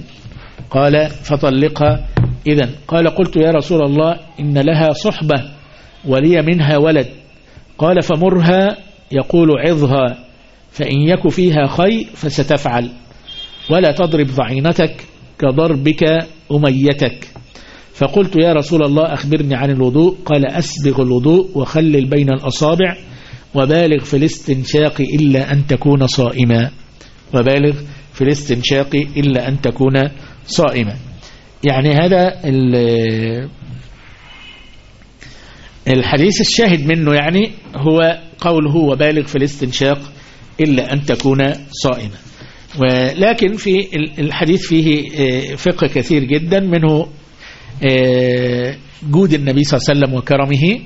إذن. قال قلت يا رسول الله إن لها صحبة ولي منها ولد. قال فمرها، يقول عظها، فإن يك فيها خير فستفعل، ولا تضرب ضعينتك كضربك أميتك. فقلت يا رسول الله أخبرني عن الوضوء. قال أسبغ الوضوء وخلل بين الأصابع، وبالغ في الاستنشاق إلا أن تكون صائما. يعني هذا الحديث الشاهد منه يعني هو قوله وبالغ في الاستنشاق إلا أن تكون صائما. ولكن في الحديث فيه فقه كثير جدا، منه جود النبي صلى الله عليه وسلم وكرمه،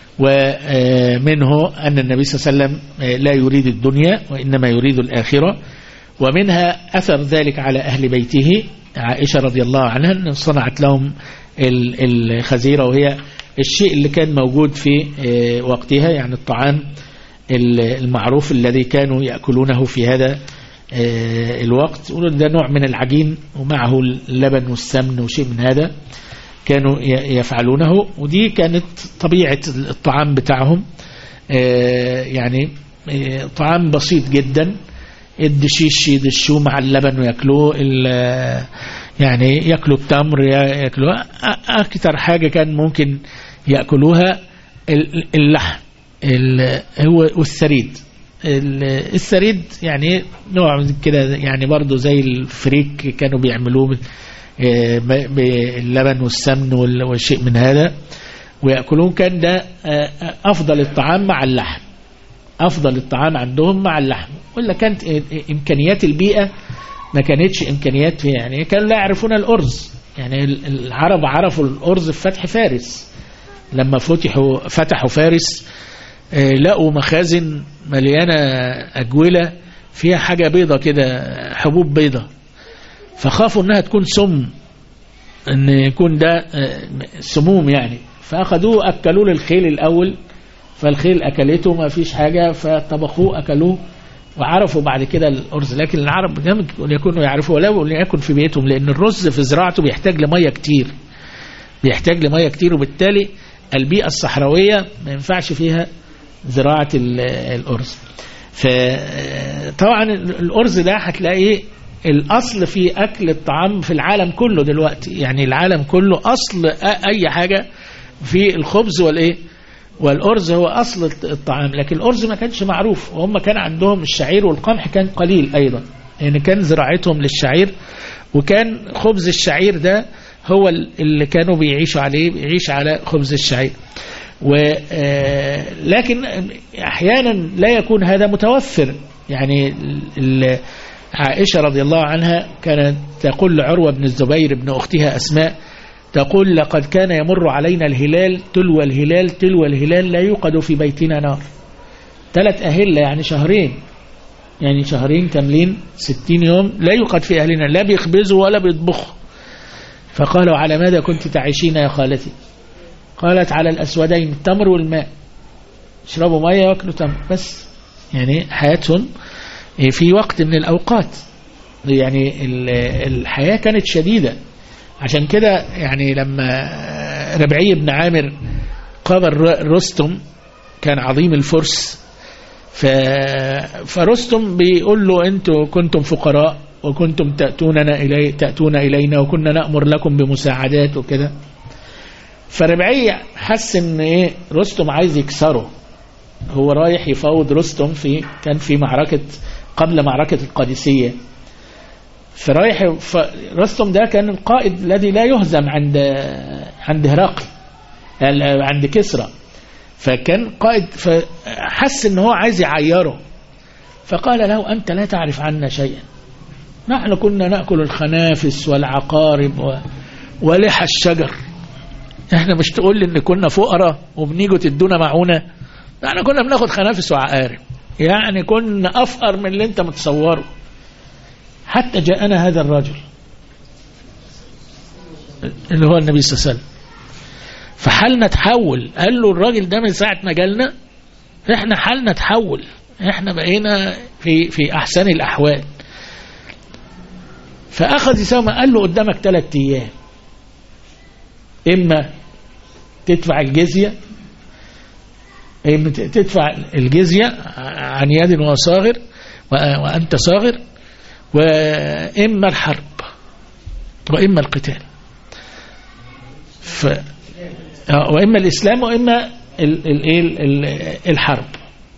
ومنه أن النبي صلى الله عليه وسلم لا يريد الدنيا وإنما يريد الآخرة، ومنها أثر ذلك على أهل بيته. عائشة رضي الله عنها صنعت لهم الخزيرة، وهي الشيء اللي كان موجود في وقتها، يعني الطعام المعروف الذي كانوا يأكلونه في هذا الوقت. ده نوع من العجين ومعه اللبن والسمن وشيء من هذا كانوا يفعلونه، ودي كانت طبيعة الطعام بتاعهم. يعني طعام بسيط جدا، الدشيش يدشوه مع اللبن ويأكلوه، يعني يأكلوا التمر، يأكلوها. أكثر حاجة كان ممكن يأكلوها اللحم هو والثريد. الثريد يعني نوع كده، يعني برضو زي الفريك كانوا بيعملوه باللبن والسمن والشيء من هذا ويأكلون. كان ده أفضل الطعام مع اللحم، أفضل الطعام عندهم مع اللحم. ولا كانت إمكانيات البيئة ما كانتش إمكانيات، يعني كانوا لا يعرفون الأرز، يعني العرب عرفوا الأرز في فتح فارس، لما فتحوا فارس لقوا مخازن مليانة أجولة فيها حاجة بيضة كده، حبوب بيضة، فخافوا انها تكون سم، ان يكون ده سموم يعني، فاخذوه اكلوه للخيل الاول، فالخيل اكلته ما فيش حاجة، فطبخوه اكلوه وعرفوا بعد كده الارز. لكن العرب جامد يكونوا يعرفوا ولو يكن في بيتهم، لان الرز في زراعته بيحتاج لمية كتير، وبالتالي البيئة الصحراوية ما ينفعش فيها زراعة الارز. فطبعا الارز ده هتلاقيه الأصل في أكل الطعام في العالم كله دلوقتي، يعني العالم كله أصل أي حاجة في الخبز والأرز هو أصل الطعام. لكن الأرز ما كانش معروف، وهم كان عندهم الشعير والقمح كان قليل أيضا، يعني كان زراعتهم للشعير، وكان خبز الشعير ده هو اللي كانوا بيعيشوا عليه، بيعيش على خبز الشعير. لكن أحيانا لا يكون هذا متوفر. يعني عائشة رضي الله عنها كانت تقول لعروة بن الزبير ابن أختها أسماء، تقول لقد كان يمر علينا الهلال تلو الهلال لا يوقد في بيتنا نار. 3 أهلة يعني شهرين كاملين 60 يوم لا يوقد في أهلنا، لا بيخبزوا ولا بيطبخوا. فقالوا على ماذا كنت تعيشين يا خالتي؟ قالت على الأسودين، التمر والماء، يشربوا مية ويأكلوا تمر بس. يعني حياتهم في وقت من الأوقات، يعني الحياة كانت شديدة. عشان كده يعني لما ربعي بن عامر قابل رستم، كان عظيم الفرس، فرستم بيقول له انتوا كنتم فقراء وكنتم تأتون إلينا وكنا نأمر لكم بمساعدات وكده. فربعي حس ان رستم عايز يكسره، هو رايح يفاوض رستم كان في معركة قبل معركة القادسية، فرايح رستم ده كان القائد الذي لا يهزم عند هرقل، عند كسرى، فكان قائد، فحس ان هو عايز يعيره، فقال له أنت لا تعرف عنا شيئا، نحن كنا نأكل الخنافس والعقارب ولحى الشجر، احنا مش تقول لي ان كنا فقراء وبنيجوا تدونا معونة، احنا كنا بناخد خنافس وعقارب، يعني كنا أفقر من اللي انت متصوره. حتى جاءنا هذا الرجل اللي هو النبي صلى الله عليه وسلم، فحالنا تحول. قال له الراجل ده من ساعة ما جالنا احنا حالنا تحول، احنا بقينا في أحسن الأحوال. فأخذ يساوم، قال له قدامك 3 أيام، إما تدفع الجزية، تدفع الجزية عن يد وصاغر وأنت صاغر، وإما الحرب وإما القتال، وإما الإسلام وإما الحرب.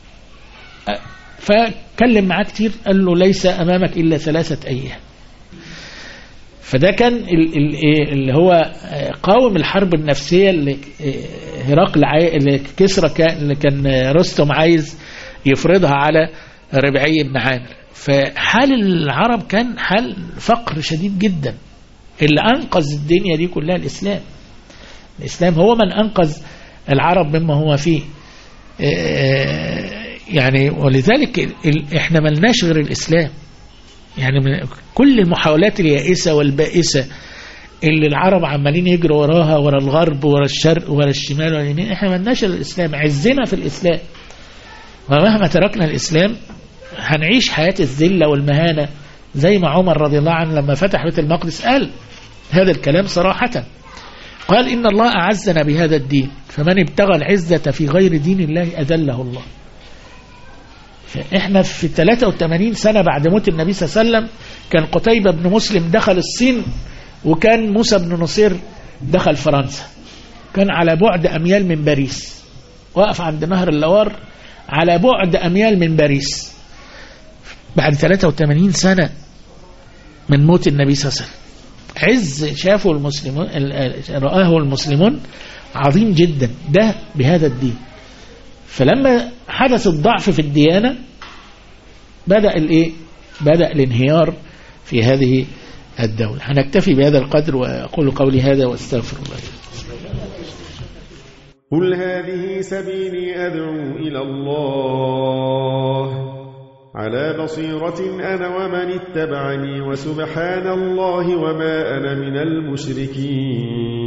فكلم معاه كتير، قال له ليس أمامك إلا 3 أيام. فده كان اللي هو قاوم الحرب النفسية اللي هرقل اللي كسرى اللي كان رستم عايز يفرضها على ربعي بن عامر. فحال العرب كان حال فقر شديد جدا. اللي أنقذ الدنيا دي كلها الإسلام هو من أنقذ العرب مما هو فيه. يعني ولذلك احنا ملناش غير الإسلام. يعني من كل المحاولات اليائسة والبائسة اللي العرب عمالين يجروا وراها، ورا الغرب ورا الشرق ورا الشمال ورا اليمين، احنا ملناش الإسلام. عزنا في الإسلام، ومهما تركنا الإسلام هنعيش حياة الذلة والمهانة، زي ما عمر رضي الله عنه لما فتح بيت المقدس قال هذا الكلام صراحة، قال إن الله أعزنا بهذا الدين، فمن ابتغى العزة في غير دين الله أذله الله. فإحنا في 83 سنة بعد موت النبي صلى الله عليه وسلم كان قتيبة بن مسلم دخل الصين، وكان موسى بن نصير دخل فرنسا، كان على بعد أميال من باريس، وقف عند نهر اللوار على بعد أميال من باريس بعد 83 سنة من موت النبي صلى الله عليه وسلم. عز شافوا المسلمون، رآه المسلمون عظيم جدا ده بهذا الدين. فلما حدث الضعف في الديانة بدأ الانهيار في هذه الدولة. هنكتفي بهذا القدر وأقول قولي هذا واستغفر الله. قل هذه سبيلي أدعو إلى الله على بصيرة أنا ومن اتبعني وسبحان الله وما أنا من المشركين.